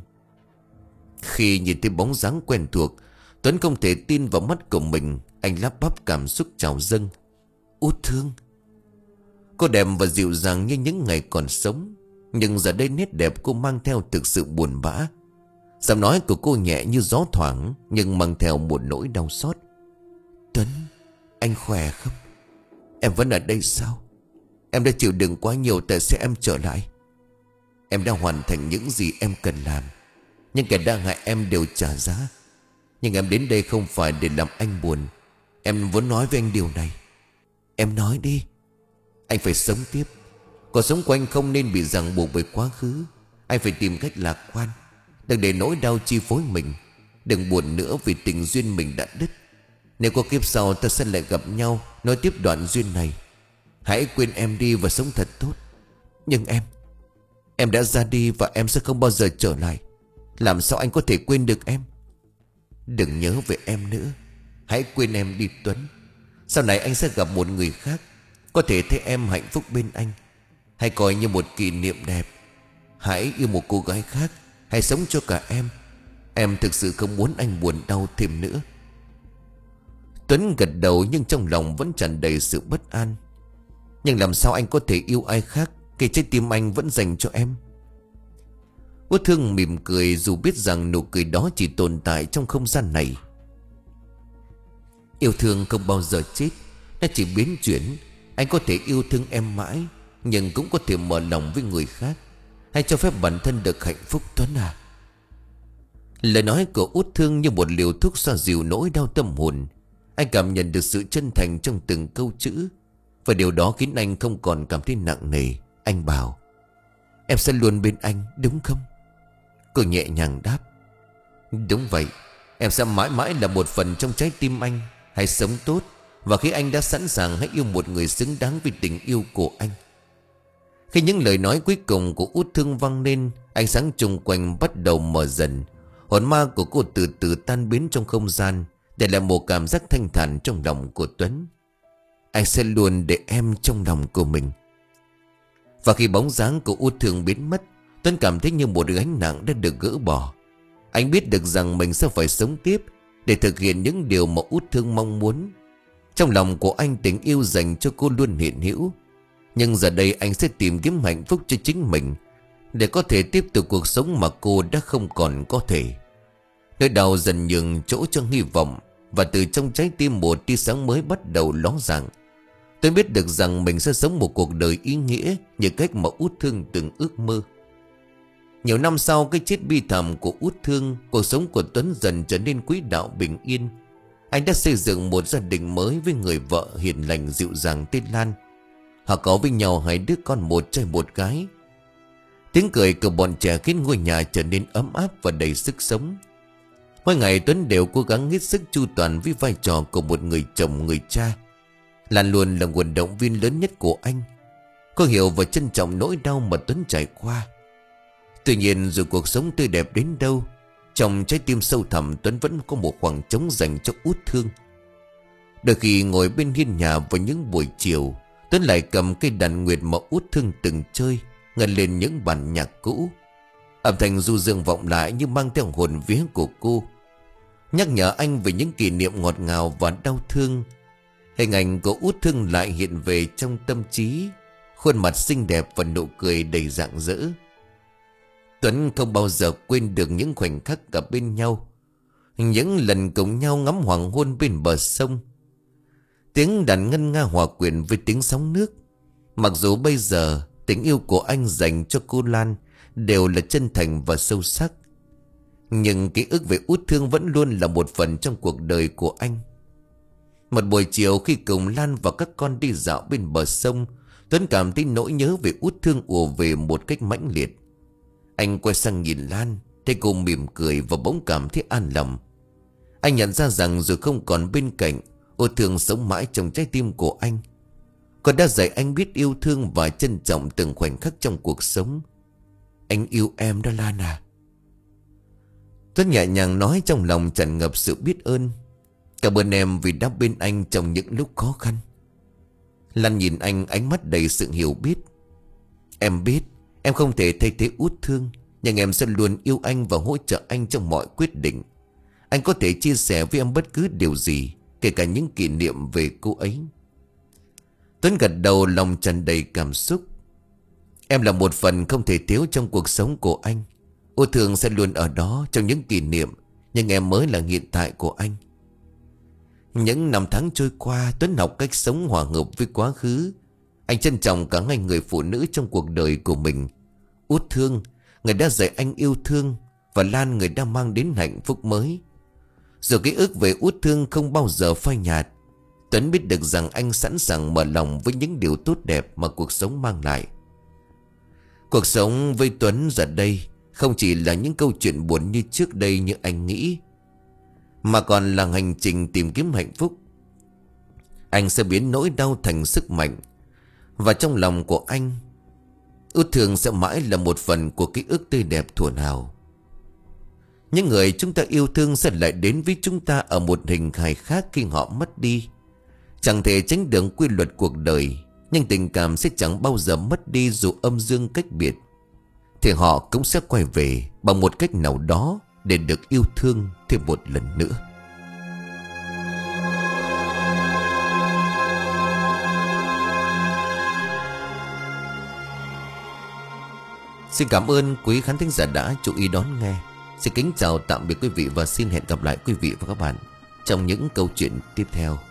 Khi nhìn thấy bóng dáng quen thuộc, Tuấn không thể tin vào mắt của mình. Anh lắp bắp cảm xúc trào dâng. Út Thương. Cô đẹp và dịu dàng như những ngày còn sống, nhưng giờ đây nét đẹp cô mang theo thực sự buồn bã. Giọng nói của cô nhẹ như gió thoảng, nhưng mang theo một nỗi đau xót. Tuấn, anh khỏe không? Em vẫn ở đây sao? Em đã chịu đựng quá nhiều, tại sao em trở lại? Em đã hoàn thành những gì em cần làm, nhưng kẻ đa hại em đều trả giá. Nhưng em đến đây không phải để làm anh buồn. Em muốn nói với anh điều này. Em nói đi. Anh phải sống tiếp. Cuộc sống của anh không nên bị ràng buộc bởi quá khứ. Anh phải tìm cách lạc quan. Đừng để nỗi đau chi phối mình. Đừng buồn nữa vì tình duyên mình đã đứt. Nếu có kiếp sau ta sẽ lại gặp nhau, nói tiếp đoạn duyên này. Hãy quên em đi và sống thật tốt. Nhưng em Em đã ra đi và em sẽ không bao giờ trở lại. Làm sao anh có thể quên được em? Đừng nhớ về em nữa. Hãy quên em đi Tuấn. Sau này anh sẽ gặp một người khác, có thể thấy em hạnh phúc bên anh. Hãy coi như một kỷ niệm đẹp. Hãy yêu một cô gái khác. Hãy sống cho cả em. Em thực sự không muốn anh buồn đau thêm nữa. Tuấn gật đầu, nhưng trong lòng vẫn tràn đầy sự bất an. Nhưng làm sao anh có thể yêu ai khác khi trái tim anh vẫn dành cho em? Út Thương mỉm cười, dù biết rằng nụ cười đó chỉ tồn tại trong không gian này. Yêu thương không bao giờ chết, nó chỉ biến chuyển. Anh có thể yêu thương em mãi, nhưng cũng có thể mở lòng với người khác. Hãy cho phép bản thân được hạnh phúc Tuấn à. Lời nói của Út Thương như một liều thuốc xoa dịu nỗi đau tâm hồn. Anh cảm nhận được sự chân thành trong từng câu chữ, và điều đó khiến anh không còn cảm thấy nặng nề. Anh bảo: Em sẽ luôn bên anh, đúng không? Cô nhẹ nhàng đáp: Đúng vậy. Em sẽ mãi mãi là một phần trong trái tim anh. Hãy sống tốt, và khi anh đã sẵn sàng, hãy yêu một người xứng đáng với tình yêu của anh. Khi những lời nói cuối cùng của Út Thương vang lên, ánh sáng chung quanh bắt đầu mờ dần. Hồn ma của cô từ từ tan biến trong không gian, để lại một cảm giác thanh thản trong lòng của Tuấn. Anh sẽ luôn để em trong lòng của mình. Và khi bóng dáng của Út Thương biến mất, Tuấn cảm thấy như một gánh nặng đã được gỡ bỏ. Anh biết được rằng mình sẽ phải sống tiếp để thực hiện những điều mà Út Thương mong muốn. Trong lòng của anh, tình yêu dành cho cô luôn hiện hữu. Nhưng giờ đây anh sẽ tìm kiếm hạnh phúc cho chính mình, để có thể tiếp tục cuộc sống mà cô đã không còn có thể. Nỗi đau dần nhường chỗ cho hy vọng, và từ trong trái tim một tia sáng mới bắt đầu ló dạng. Tôi biết được rằng mình sẽ sống một cuộc đời ý nghĩa như cách mà Út Thương từng ước mơ. Nhiều năm sau cái chết bi thảm của Út Thương, cuộc sống của Tuấn dần trở nên quỹ đạo bình yên. Anh đã xây dựng một gia đình mới với người vợ hiền lành dịu dàng tên Lan. Họ có với nhau hai đứa con, một trai một gái. Tiếng cười của bọn trẻ khiến ngôi nhà trở nên ấm áp và đầy sức sống. Mỗi ngày Tuấn đều cố gắng hết sức chu toàn với vai trò của một người chồng, người cha. Lan luôn là nguồn động viên lớn nhất của anh. Cô hiểu và trân trọng nỗi đau mà Tuấn trải qua. Tuy nhiên, dù cuộc sống tươi đẹp đến đâu, trong trái tim sâu thẳm Tuấn vẫn có một khoảng trống dành cho Út Thương. Đôi khi ngồi bên hiên nhà vào những buổi chiều, Tuấn lại cầm cây đàn nguyệt mà Út Thương từng chơi, ngân lên những bản nhạc cũ. Âm thanh du dương vọng lại như mang theo hồn vía của cô, nhắc nhở anh về những kỷ niệm ngọt ngào và đau thương. Hình ảnh của Út Thương lại hiện về trong tâm trí, khuôn mặt xinh đẹp và nụ cười đầy rạng rỡ. Tuấn không bao giờ quên được những khoảnh khắc gặp bên nhau, những lần cùng nhau ngắm hoàng hôn bên bờ sông. Tiếng đàn ngân nga hòa quyện với tiếng sóng nước. Mặc dù bây giờ tình yêu của anh dành cho cô Lan đều là chân thành và sâu sắc, nhưng ký ức về Út Thương vẫn luôn là một phần trong cuộc đời của anh. Một buổi chiều khi cùng Lan và các con đi dạo bên bờ sông, Tuấn cảm thấy nỗi nhớ về Út Thương ùa về một cách mãnh liệt. Anh quay sang nhìn Lan, Thấy cô mỉm cười và bỗng cảm thấy an lòng. Anh nhận ra rằng rồi không còn bên cạnh, Ô Thương sống mãi trong trái tim của anh. Cô đã dạy anh biết yêu thương và trân trọng từng khoảnh khắc trong cuộc sống. Anh yêu em đó Lan à. Tuấn nhẹ nhàng nói, trong lòng tràn ngập sự biết ơn. Cảm ơn em vì đã bên anh trong những lúc khó khăn. Lan nhìn anh, ánh mắt đầy sự hiểu biết. Em biết em không thể thay thế Út Thương, nhưng em sẽ luôn yêu anh và hỗ trợ anh trong mọi quyết định. Anh có thể chia sẻ với em bất cứ điều gì, kể cả những kỷ niệm về cô ấy. Tuấn gật đầu, lòng tràn đầy cảm xúc. Em là một phần không thể thiếu trong cuộc sống của anh. Út Thương sẽ luôn ở đó trong những kỷ niệm, nhưng em mới là hiện tại của anh. Những năm tháng trôi qua, Tuấn học cách sống hòa hợp với quá khứ. Anh trân trọng cả hai người phụ nữ trong cuộc đời của mình. Út Thương, người đã dạy anh yêu thương, và Lan, người đã mang đến hạnh phúc mới. Dù ký ức về Út Thương không bao giờ phai nhạt, Tuấn biết được rằng anh sẵn sàng mở lòng với những điều tốt đẹp mà cuộc sống mang lại. Cuộc sống với Tuấn giờ đây không chỉ là những câu chuyện buồn như trước đây như anh nghĩ, mà còn là hành trình tìm kiếm hạnh phúc. Anh sẽ biến nỗi đau thành sức mạnh, và trong lòng của anh, Út Thương sẽ mãi là một phần của ký ức tươi đẹp thuở nào. Những người chúng ta yêu thương sẽ lại đến với chúng ta ở một hình hài khác khi họ mất đi. Chẳng thể tránh được quy luật cuộc đời, nhưng tình cảm sẽ chẳng bao giờ mất đi dù âm dương cách biệt. Thì họ cũng sẽ quay về bằng một cách nào đó để được yêu thương thêm một lần nữa. Xin cảm ơn quý khán thính giả đã chú ý đón nghe. Xin kính chào tạm biệt quý vị và xin hẹn gặp lại quý vị và các bạn trong những câu chuyện tiếp theo.